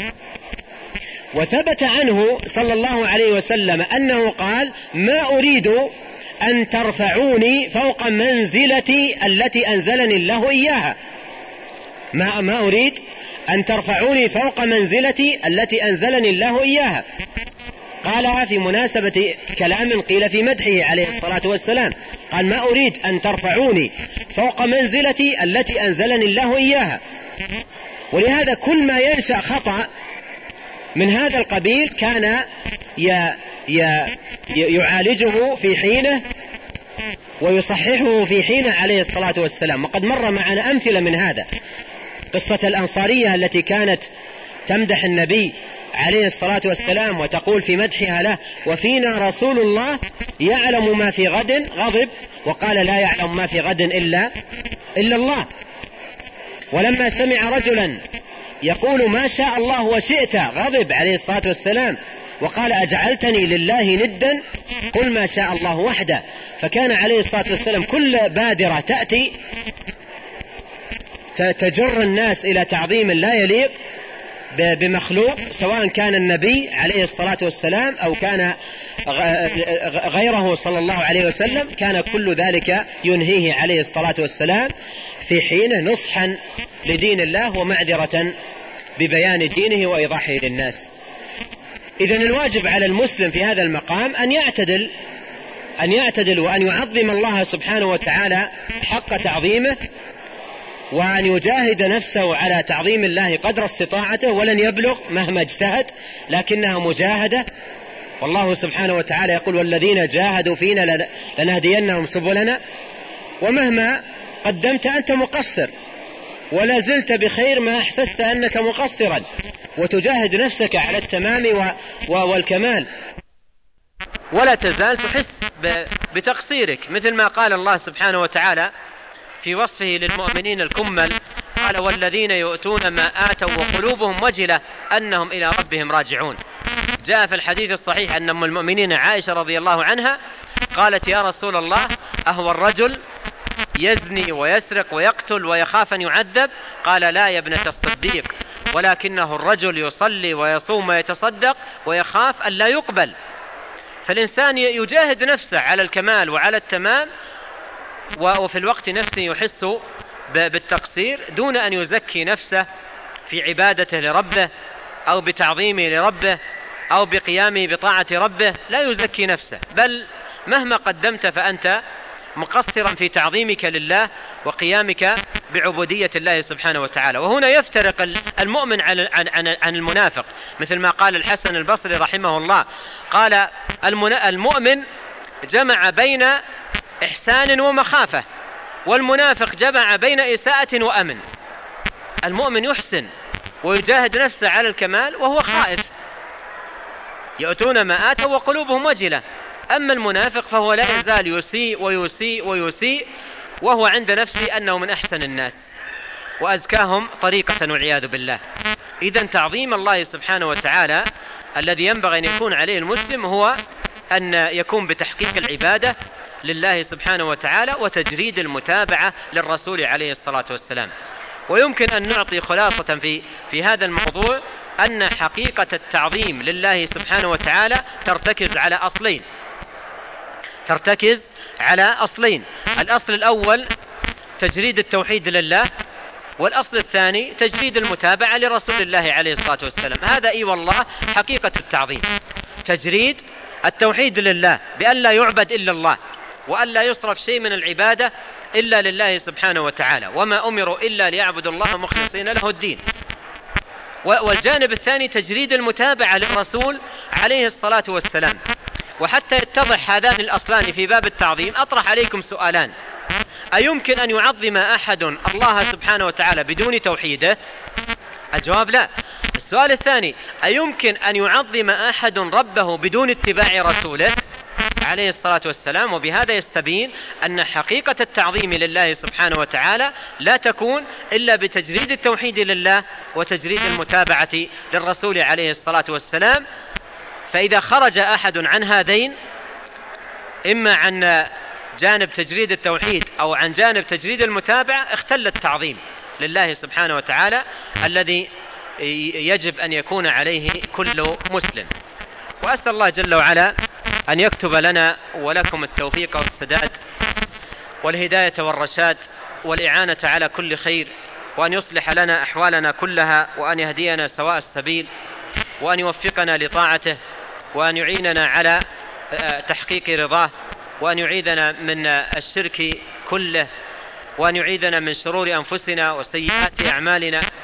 وثبت عنه صلى الله عليه وسلم أنه قال: ما أريد أن ترفعوني فوق منزلتي التي أنزلني الله إياها. ما أريد أن ترفعوني فوق منزلتي التي أنزلني الله إياها. قالها في مناسبة كلام قيل في مدحه عليه الصلاة والسلام. قال: ما أريد أن ترفعوني فوق منزلتي التي أنزلني الله إياها. ولهذا كل ما ينشأ خطأ من هذا القبيل كان يعالجه في حينه ويصححه في حينه عليه الصلاة والسلام. وقد مر معنا أمثلة من هذا، قصة الأنصارية التي كانت تمدح النبي عليه الصلاة والسلام وتقول في مدحها له: وفينا رسول الله يعلم ما في غد، غضب وقال: لا يعلم ما في غد إلا الله. ولما سمع رجلا يقول: ما شاء الله وشئت، غضب عليه الصلاة والسلام وقال: أجعلتني لله ندا، قل ما شاء الله وحده. فكان عليه الصلاة والسلام كل بادرة تأتي تجر الناس إلى تعظيم لا يليق بمخلوق، سواء كان النبي عليه الصلاة والسلام أو كان غيره صلى الله عليه وسلم، كان كل ذلك ينهيه عليه الصلاة والسلام في حينه نصحا لدين الله ومعذرة ببيان دينه وإيضاحه للناس. إذن الواجب على المسلم في هذا المقام أن يعتدل وأن يعظم الله سبحانه وتعالى حق تعظيمه، وأن يجاهد نفسه على تعظيم الله قدر استطاعته، ولن يبلغ مهما اجتهد، لكنها مجاهدة. والله سبحانه وتعالى يقول: والذين جاهدوا فينا لنهدينهم سبلنا. ومهما قدمت أنت مقصر، ولا زلت بخير ما أحسست أنك مقصرا، وتجاهد نفسك على التمام والكمال، ولا تزال تحس بتقصيرك، مثل ما قال الله سبحانه وتعالى في وصفه للمؤمنين الكمل: قال: والذين يؤتون ما آتوا وقلوبهم وجلة أنهم إلى ربهم راجعون. جاء في الحديث الصحيح أن أم المؤمنين عائشة رضي الله عنها قالت: يا رسول الله، أهو الرجل يزني ويسرق ويقتل ويخاف أن يعذب؟ قال: لا يا ابنة الصديق، ولكنه الرجل يصلي ويصوم ويتصدق ويخاف أن لا يقبل. فالإنسان يجاهد نفسه على الكمال وعلى التمام، وفي الوقت نفسه يحس بالتقصير، دون أن يزكي نفسه في عبادته لربه أو بتعظيمه لربه أو بقيامه بطاعة ربه. لا يزكي نفسه، بل مهما قدمت فأنت مقصرا في تعظيمك لله وقيامك بعبودية الله سبحانه وتعالى. وهنا يفترق المؤمن عن المنافق، مثل ما قال الحسن البصري رحمه الله، قال: المؤمن جمع بين إحسان ومخافة، والمنافق جمع بين إساءة وأمن. المؤمن يحسن ويجاهد نفسه على الكمال وهو خائف، يؤتون ما آتوا وقلوبهم وجلة. أما المنافق فهو لا يزال يسيء ويسيء ويسيء، وهو عند نفسه أنه من أحسن الناس وأزكاهم طريقة والعياذ بالله. إذن تعظيم الله سبحانه وتعالى الذي ينبغي أن يكون عليه المسلم هو أن يكون بتحقيق العبادة لله سبحانه وتعالى وتجريد المتابعة للرسول عليه الصلاة والسلام. ويمكن أن نعطي خلاصة في هذا الموضوع أن حقيقة التعظيم لله سبحانه وتعالى ترتكز على أصلين. الأصل الأول تجريد التوحيد لله، والأصل الثاني تجريد المتابعة لرسول الله عليه الصلاة والسلام. هذا والله حقيقة التعظيم، تجريد التوحيد لله بأن لا يعبد إلا الله، وأن لا يصرف شيء من العبادة إلا لله سبحانه وتعالى، وما أمروا إلا ليعبدوا الله مخلصين له الدين. والجانب الثاني تجريد المتابعة للرسول عليه الصلاة والسلام. وحتى يتضح هذان الأصلان في باب التعظيم أطرح عليكم سؤالان: أيمكن أن يعظم أحد الله سبحانه وتعالى بدون توحيده؟ الجواب لا. السؤال الثاني: أيمكن أن يعظم أحد ربه بدون اتباع رسوله عليه الصلاة والسلام؟ وبهذا يستبين أن حقيقة التعظيم لله سبحانه وتعالى لا تكون إلا بتجريد التوحيد لله وتجريد المتابعة للرسول عليه الصلاة والسلام. فإذا خرج أحد عن هذين، إما عن جانب تجريد التوحيد أو عن جانب تجريد المتابعة، اختل التعظيم لله سبحانه وتعالى الذي يجب أن يكون عليه كل مسلم. وأسأل الله جل وعلا أن يكتب لنا ولكم التوفيق والسداد والهداية والرشاد والإعانة على كل خير، وأن يصلح لنا أحوالنا كلها، وأن يهدينا سواء السبيل، وأن يوفقنا لطاعته، وأن يعيننا على تحقيق رضاه، وأن يعيذنا من الشرك كله، وأن يعيذنا من شرور أنفسنا وسيئات أعمالنا،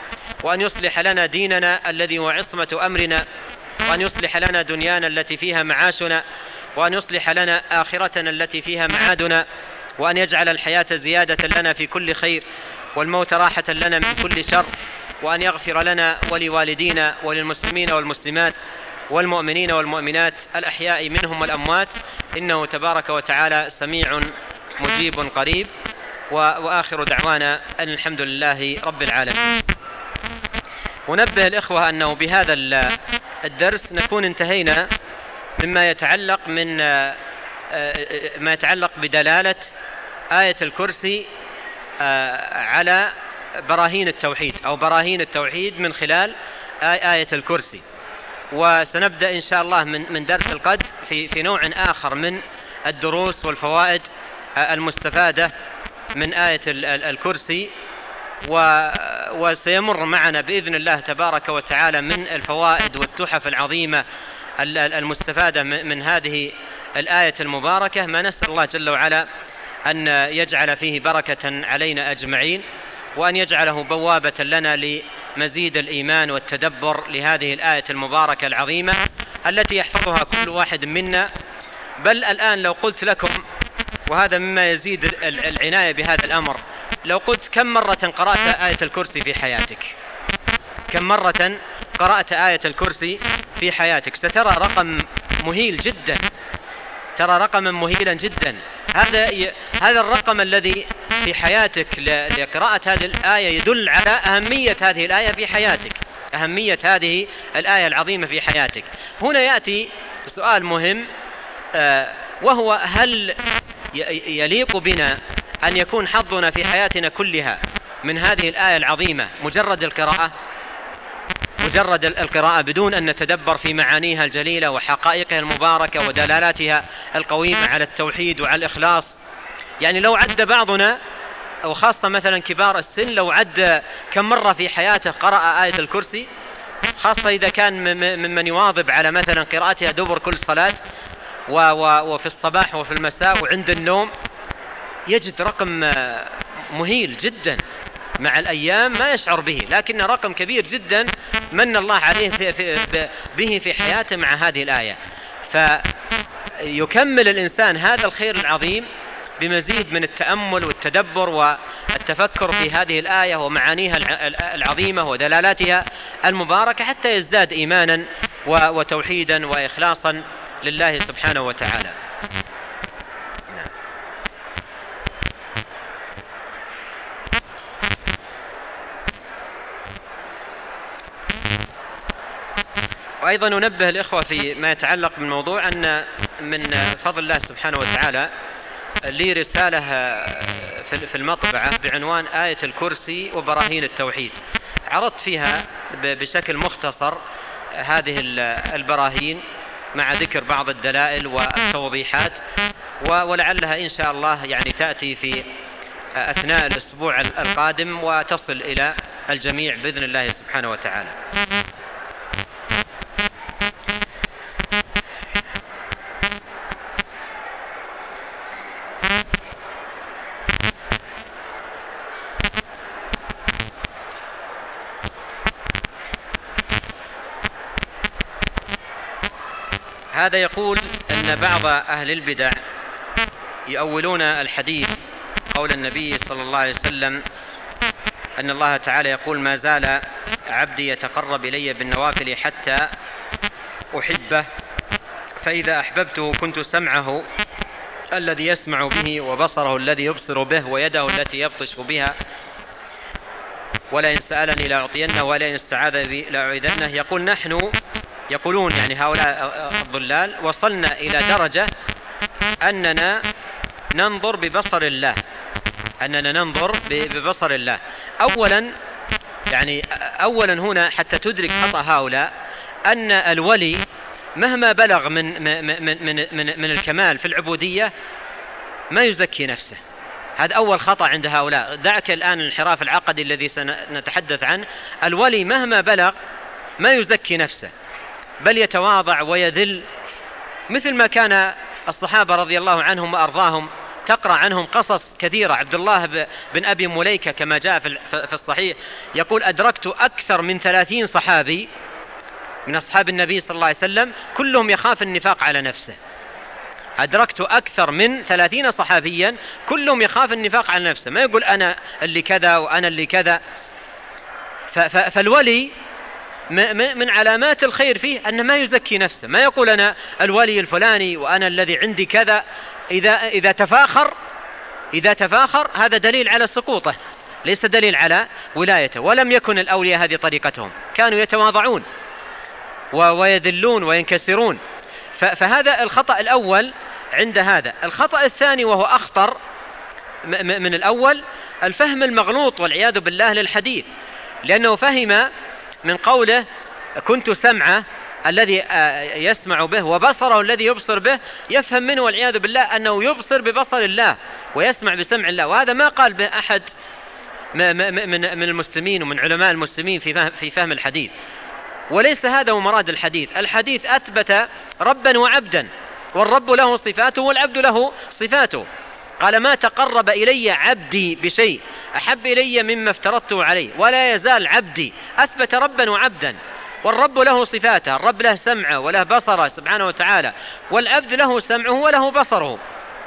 وأن يصلح لنا ديننا الذي هو عصمة أمرنا، وأن يصلح لنا دنيانا التي فيها معاشنا، وأن يصلح لنا آخرتنا التي فيها معادنا، وأن يجعل الحياة زيادة لنا في كل خير والموت راحة لنا من كل شر، وأن يغفر لنا ولوالدينا وللمسلمين والمسلمات والمؤمنين والمؤمنات الأحياء منهم والأموات، إنه تبارك وتعالى سميع مجيب قريب. وآخر دعوانا أن الحمد لله رب العالمين. ونبه الإخوة أنه بهذا الدرس نكون انتهينا مما يتعلق بدلالة آية الكرسي على براهين التوحيد أو براهين التوحيد من خلال آية الكرسي. وسنبدأ إن شاء الله من درس القدر في نوع آخر من الدروس والفوائد المستفادة من آية الكرسي، وسيمر معنا بإذن الله تبارك وتعالى من الفوائد والتحف العظيمة المستفادة من هذه الآية المباركة ما نسأل الله جل وعلا أن يجعل فيه بركة علينا أجمعين، وأن يجعله بوابة لنا لمزيد الإيمان والتدبر لهذه الآية المباركة العظيمة التي يحفظها كل واحد منا. بل الآن لو قلت لكم، وهذا مما يزيد العناية بهذا الأمر، لو قلت كم مرة قرأت آية الكرسي في حياتك، كم مرة قرأت آية الكرسي في حياتك، سترى رقم مهيل جدا، ترى رقما مهيلا جدا. هذا الرقم الذي في حياتك لقراءة هذه الآية يدل على أهمية هذه الآية في حياتك، أهمية هذه الآية العظيمة في حياتك. هنا يأتي سؤال مهم، وهو هل يليق بنا أن يكون حظنا في حياتنا كلها من هذه الآية العظيمة مجرد القراءة بدون أن نتدبر في معانيها الجليلة وحقائقها المباركة ودلالاتها القويمة على التوحيد وعلى الإخلاص؟ يعني لو عد بعضنا، أو خاصة مثلا كبار السن، لو عد كم مرة في حياته قرأ آية الكرسي، خاصة إذا كان ممن يواظب على مثلا قراءتها دبر كل صلاة وفي الصباح وفي المساء وعند النوم، يجد رقم مهيل جدا مع الأيام ما يشعر به، لكن رقم كبير جدا من الله عليه به في حياته مع هذه الآية. فيكمل الإنسان هذا الخير العظيم بمزيد من التأمل والتدبر والتفكر في هذه الآية ومعانيها العظيمة ودلالاتها المباركة، حتى يزداد إيمانا وتوحيدا وإخلاصا لله سبحانه وتعالى. وأيضا ننبه الإخوة في ما يتعلق بالموضوع أن من فضل الله سبحانه وتعالى لي رسالة في المطبعة بعنوان آية الكرسي وبراهين التوحيد، عرضت فيها بشكل مختصر هذه البراهين مع ذكر بعض الدلائل والتوضيحات، ولعلها إن شاء الله يعني تأتي في أثناء الأسبوع القادم وتصل إلى الجميع بإذن الله سبحانه وتعالى. هذا يقول أن بعض أهل البدع يؤولون الحديث قول النبي صلى الله عليه وسلم أن الله تعالى يقول: ما زال عبدي يتقرب إلي بالنوافل حتى أحبه، فإذا أحببته كنت سمعه الذي يسمع به، وبصره الذي يبصر به، ويده التي يبطش بها، ولئن سألني لأعطينه، ولئن استعاذ بي لأعيذنه. يقولون يعني هؤلاء الضلال وصلنا إلى درجة أننا ننظر ببصر الله، ببصر الله. أولا هنا حتى تدرك خطأ هؤلاء أن الولي مهما بلغ من الكمال في العبودية ما يزكي نفسه. هذا أول خطأ عند هؤلاء. دعك الآن الانحراف العقدي الذي سنتحدث عنه. الولي مهما بلغ ما يزكي نفسه، بل يتواضع ويذل، مثل ما كان الصحابة رضي الله عنهم وأرضاهم تقرأ عنهم قصص كثيرة. عبد الله بن أبي مليكة كما جاء في الصحيح يقول: أدركت أكثر من 30 صحابي من أصحاب النبي صلى الله عليه وسلم كلهم يخاف النفاق على نفسه. أدركت أكثر من 30 صحابيا كلهم يخاف النفاق على نفسه، ما يقول أنا اللي كذا وأنا اللي كذا. فالولي من علامات الخير فيه أنه ما يزكي نفسه، ما يقول أنا الولي الفلاني وأنا الذي عندي كذا. إذا تفاخر هذا دليل على سقوطه، ليس دليل على ولايته. ولم يكن الأولياء هذه طريقتهم، كانوا يتواضعون ويذلون وينكسرون. فهذا الخطأ الأول عند هذا. الخطأ الثاني وهو أخطر من الأول الفهم المغلوط والعياذ بالله للحديث، لأنه فهم من قوله كنت سمعه الذي يسمع به وبصره الذي يبصر به، يفهم منه والعياذ بالله أنه يبصر ببصر الله ويسمع بسمع الله، وهذا ما قال به أحد من المسلمين ومن علماء المسلمين في فهم الحديث. وليس هذا هو مراد الحديث. الحديث أثبت ربا وعبدا، والرب له صفاته والعبد له صفاته. قال: ما تقرب إلي عبدي بشيء أحب إلي مما افترضته عليه ولا يزال عبدي. أثبت ربا وعبدا، والرب له صفاته، الرب له سمعه وله بصره سبحانه وتعالى، والعبد له سمعه وله بصره.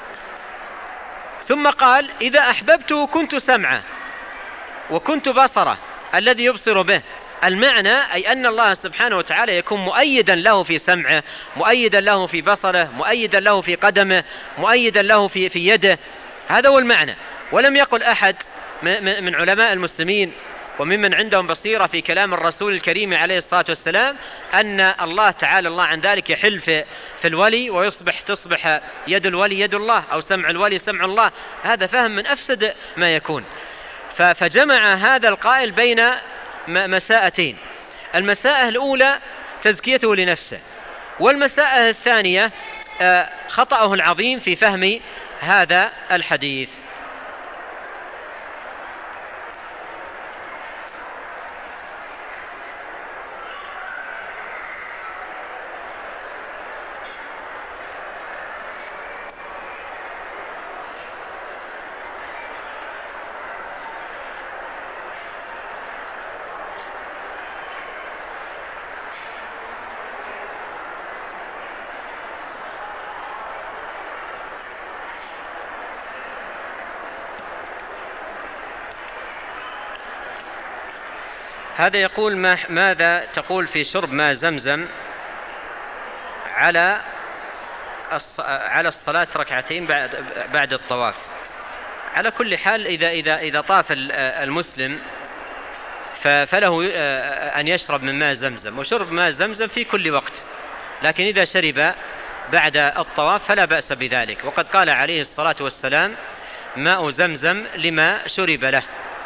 ثم قال: إذا أحببته كنت سمعه وكنت بصره الذي يبصر به. المعنى أي أن الله سبحانه وتعالى يكون مؤيدا له في سمعه، مؤيدا له في بصره، مؤيدا له في قدمه، مؤيدا له في يده. هذا هو المعنى. ولم يقل أحد من علماء المسلمين وممن عندهم بصيرة في كلام الرسول الكريم عليه الصلاة والسلام أن الله تعالى الله عن ذلك يحل في الولي تصبح يد الولي يد الله أو سمع الولي سمع الله. هذا فهم من أفسد ما يكون. فجمع هذا القائل بين مساءتين: المساءة الأولى تزكيته لنفسه، والمساءة الثانية خطأه العظيم في فهم هذا الحديث. هذا يقول: ماذا تقول في شرب ماء زمزم على الصلاة ركعتين بعد الطواف؟ على كل حال إذا طاف المسلم فله أن يشرب من ماء زمزم، وشرب ماء زمزم في كل وقت، لكن إذا شرب بعد الطواف فلا بأس بذلك. وقد قال عليه الصلاة والسلام: ماء زمزم لما شرب له.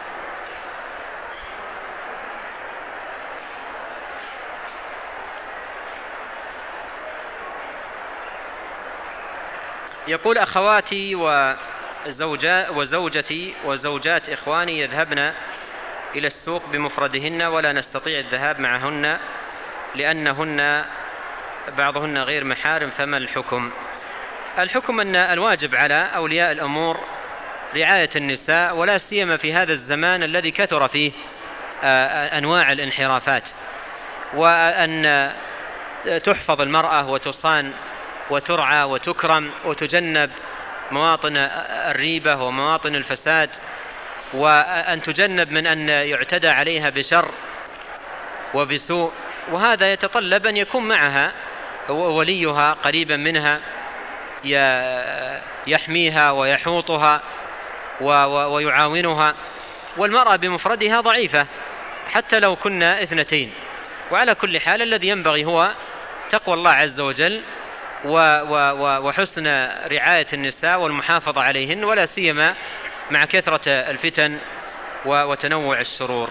يقول: أخواتي وزوجتي وزوجات إخواني يذهبن إلى السوق بمفردهن ولا نستطيع الذهاب معهن لأنهن بعضهن غير محارم، فما الحكم؟ الحكم أن الواجب على أولياء الأمور رعاية النساء، ولا سيما في هذا الزمان الذي كثر فيه أنواع الانحرافات، وأن تحفظ المرأة وتصان وترعى وتكرم وتجنب مواطن الريبة ومواطن الفساد، وأن تجنب من أن يعتدى عليها بشر وبسوء. وهذا يتطلب أن يكون معها وليها قريبا منها يحميها ويحوطها ويعاونها. والمرأة بمفردها ضعيفة حتى لو كنا اثنتين. وعلى كل حال الذي ينبغي هو تقوى الله عز وجل وحسن رعاية النساء والمحافظة عليهن، ولا سيما مع كثرة الفتن وتنوع الشرور.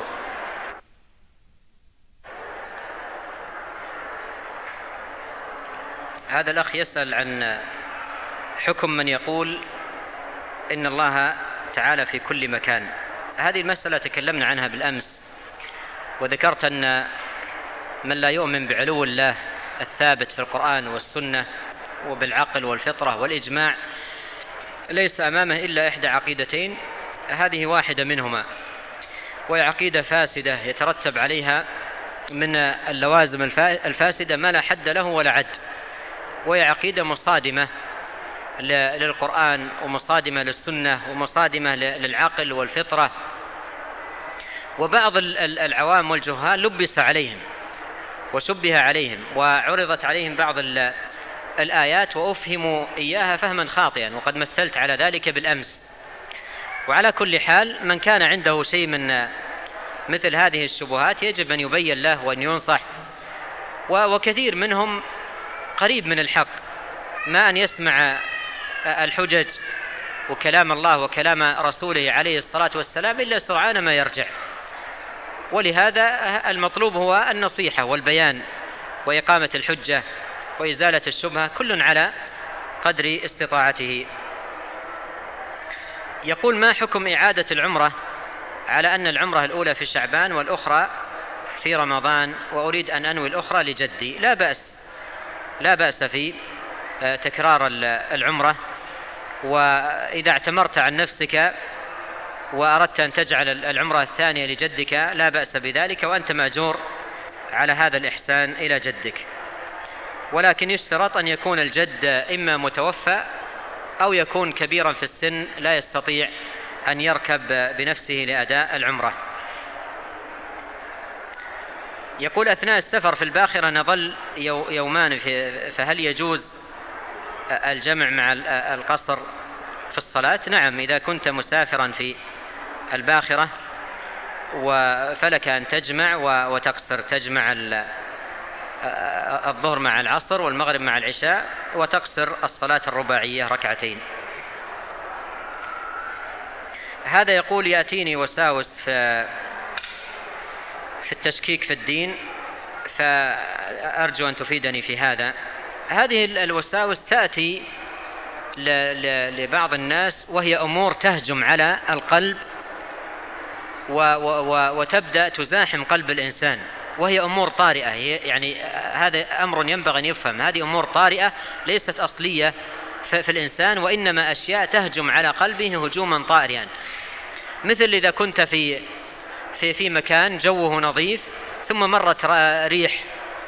هذا الأخ يسأل عن حكم من يقول إن الله تعالى في كل مكان. هذه المسألة تكلمنا عنها بالأمس، وذكرت أن من لا يؤمن بعلو الله الثابت في القرآن والسنة وبالعقل والفطرة والإجماع ليس أمامه إلا إحدى عقيدتين، هذه واحدة منهما، وهي عقيدة فاسدة يترتب عليها من اللوازم الفاسدة ما لا حد له ولا عد، وهي عقيدة مصادمة للقرآن ومصادمة للسنة ومصادمة للعقل والفطرة. وبعض العوام والجهال لبس عليهم وشبه عليهم وعرضت عليهم بعض الآيات وأفهموا إياها فهما خاطئا، وقد مثلت على ذلك بالأمس. وعلى كل حال من كان عنده شيء من مثل هذه الشبهات يجب أن يبين له وأن ينصح، وكثير منهم قريب من الحق، ما أن يسمع الحجج وكلام الله وكلام رسوله عليه الصلاة والسلام إلا سرعان ما يرجع. ولهذا المطلوب هو النصيحة والبيان وإقامة الحجة وإزالة الشبهة، كل على قدر استطاعته. يقول: ما حكم إعادة العمرة على أن العمرة الأولى في شعبان والأخرى في رمضان، وأريد أن أنوي الأخرى لجدي؟ لا بأس في تكرار العمرة، وإذا اعتمرت عن نفسك وأردت أن تجعل العمرة الثانية لجدك لا بأس بذلك، وأنت مأجور على هذا الإحسان إلى جدك. ولكن يشترط أن يكون الجد إما متوفى أو يكون كبيرا في السن لا يستطيع أن يركب بنفسه لأداء العمرة. يقول: أثناء السفر في الباخرة نظل يومان، فهل يجوز الجمع مع القصر في الصلاة؟ نعم، إذا كنت مسافرا في الباخرة فلك أن تجمع وتقصر، تجمع الظهر مع العصر والمغرب مع العشاء، وتقصر الصلاة الرباعية ركعتين. هذا يقول: يأتيني وساوس في التشكيك في الدين، فأرجو أن تفيدني في هذا. هذه الوساوس تأتي لبعض الناس وهي أمور تهجم على القلب وتبدأ تزاحم قلب الإنسان، وهي أمور طارئة. يعني هذا أمر ينبغي أن يفهم، هذه أمور طارئة ليست أصلية في الإنسان، وإنما أشياء تهجم على قلبه هجوما طارئا. مثل إذا كنت في مكان جوه نظيف ثم مرت ريح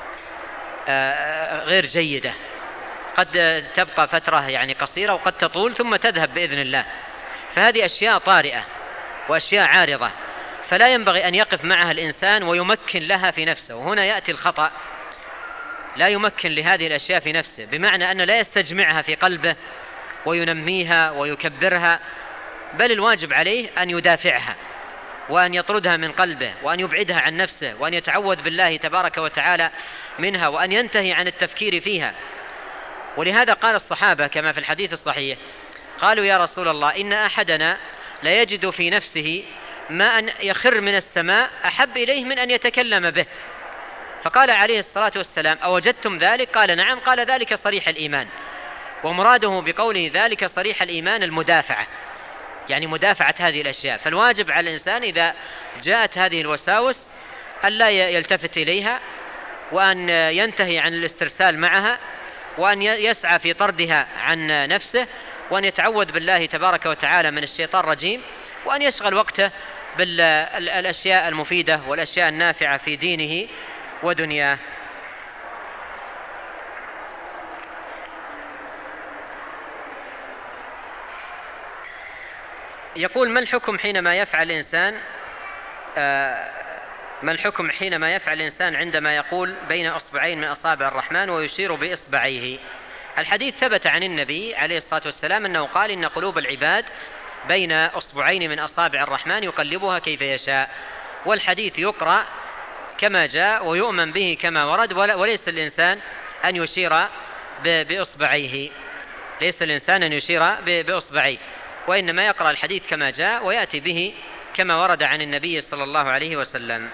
غير جيدة، قد تبقى فترة يعني قصيرة وقد تطول ثم تذهب بإذن الله، فهذه أشياء طارئة وأشياء عارضة، فلا ينبغي أن يقف معها الإنسان ويمكن لها في نفسه. وهنا يأتي الخطأ، لا يمكن لهذه الأشياء في نفسه، بمعنى أنه لا يستجمعها في قلبه وينميها ويكبرها، بل الواجب عليه أن يدافعها وأن يطردها من قلبه وأن يبعدها عن نفسه وأن يتعوذ بالله تبارك وتعالى منها وأن ينتهي عن التفكير فيها. ولهذا قال الصحابة كما في الحديث الصحيح، قالوا: يا رسول الله، إن أحدنا لا يجد في نفسه ما أن يخر من السماء أحب إليه من أن يتكلم به. فقال عليه الصلاة والسلام: أوجدتم ذلك؟ قال: نعم. قال: ذلك صريح الإيمان. ومراده بقوله ذلك صريح الإيمان المدافعة، يعني مدافعة هذه الأشياء. فالواجب على الإنسان إذا جاءت هذه الوساوس أن لا يلتفت إليها، وأن ينتهي عن الاسترسال معها، وأن يسعى في طردها عن نفسه، وأن يتعوذ بالله تبارك وتعالى من الشيطان الرجيم، وأن يشغل وقته بالأشياء المفيدة والأشياء النافعة في دينه ودنياه. يقول: ما الحكم حينما يفعل الإنسان عندما يقول بين أصبعين من أصابع الرحمن ويشير بإصبعيه؟ الحديث ثبت عن النبي عليه الصلاة والسلام أنه قال: إن قلوب العباد بين أصبعين من أصابع الرحمن يقلبها كيف يشاء. والحديث يقرأ كما جاء ويؤمن به كما ورد، وليس الإنسان أن يشير بإصبعيه، ليس الإنسان أن يشير بإصبعيه، وإنما يقرأ الحديث كما جاء ويأتي به كما ورد عن النبي صلى الله عليه وسلم.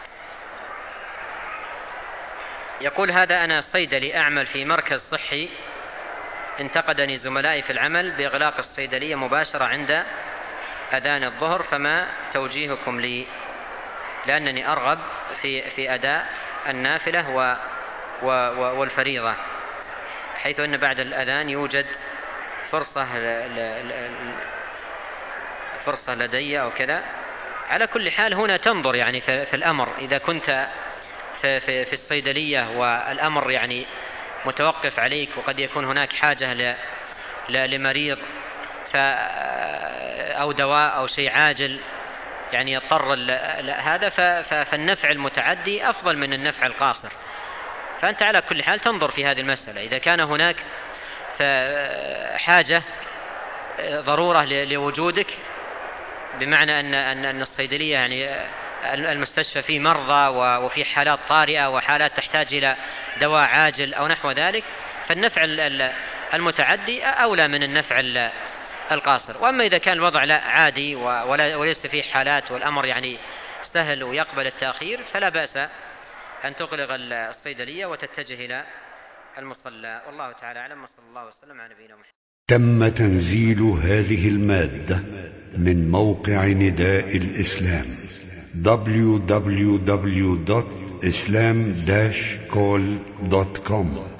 يقول: هذا أنا صيدلي أعمل في مركز صحي، انتقدني زملائي في العمل بإغلاق الصيدلية مباشرة عند أذان الظهر، فما توجيهكم لي؟ لأنني أرغب في أداء النافلة والفريضة، حيث أن بعد الأذان يوجد فرصة لدي أو كذا. على كل حال هنا تنظر يعني في الأمر، إذا كنت في الصيدلية والأمر يعني متوقف عليك وقد يكون هناك حاجة لمريض أو دواء أو شيء عاجل يعني يضطر هذا، فالنفع المتعدي أفضل من النفع القاصر. فأنت على كل حال تنظر في هذه المسألة، إذا كان هناك حاجة ضرورة لوجودك، بمعنى أن الصيدلية يعني المستشفى فيه مرضى وفي حالات طارئة وحالات تحتاج إلى دواء عاجل أو نحو ذلك، فالنفع المتعدي أولى من النفع القاصر. وأما إذا كان الوضع لا عادي وليس فيه حالات والأمر يعني سهل ويقبل التأخير، فلا بأس أن تغلق الصيدلية وتتجه إلى المصلى. والله تعالى أعلم، وصلى الله وسلم على نبينا محمد. تم تنزيل هذه المادة من موقع نداء الإسلام www.islam-call.com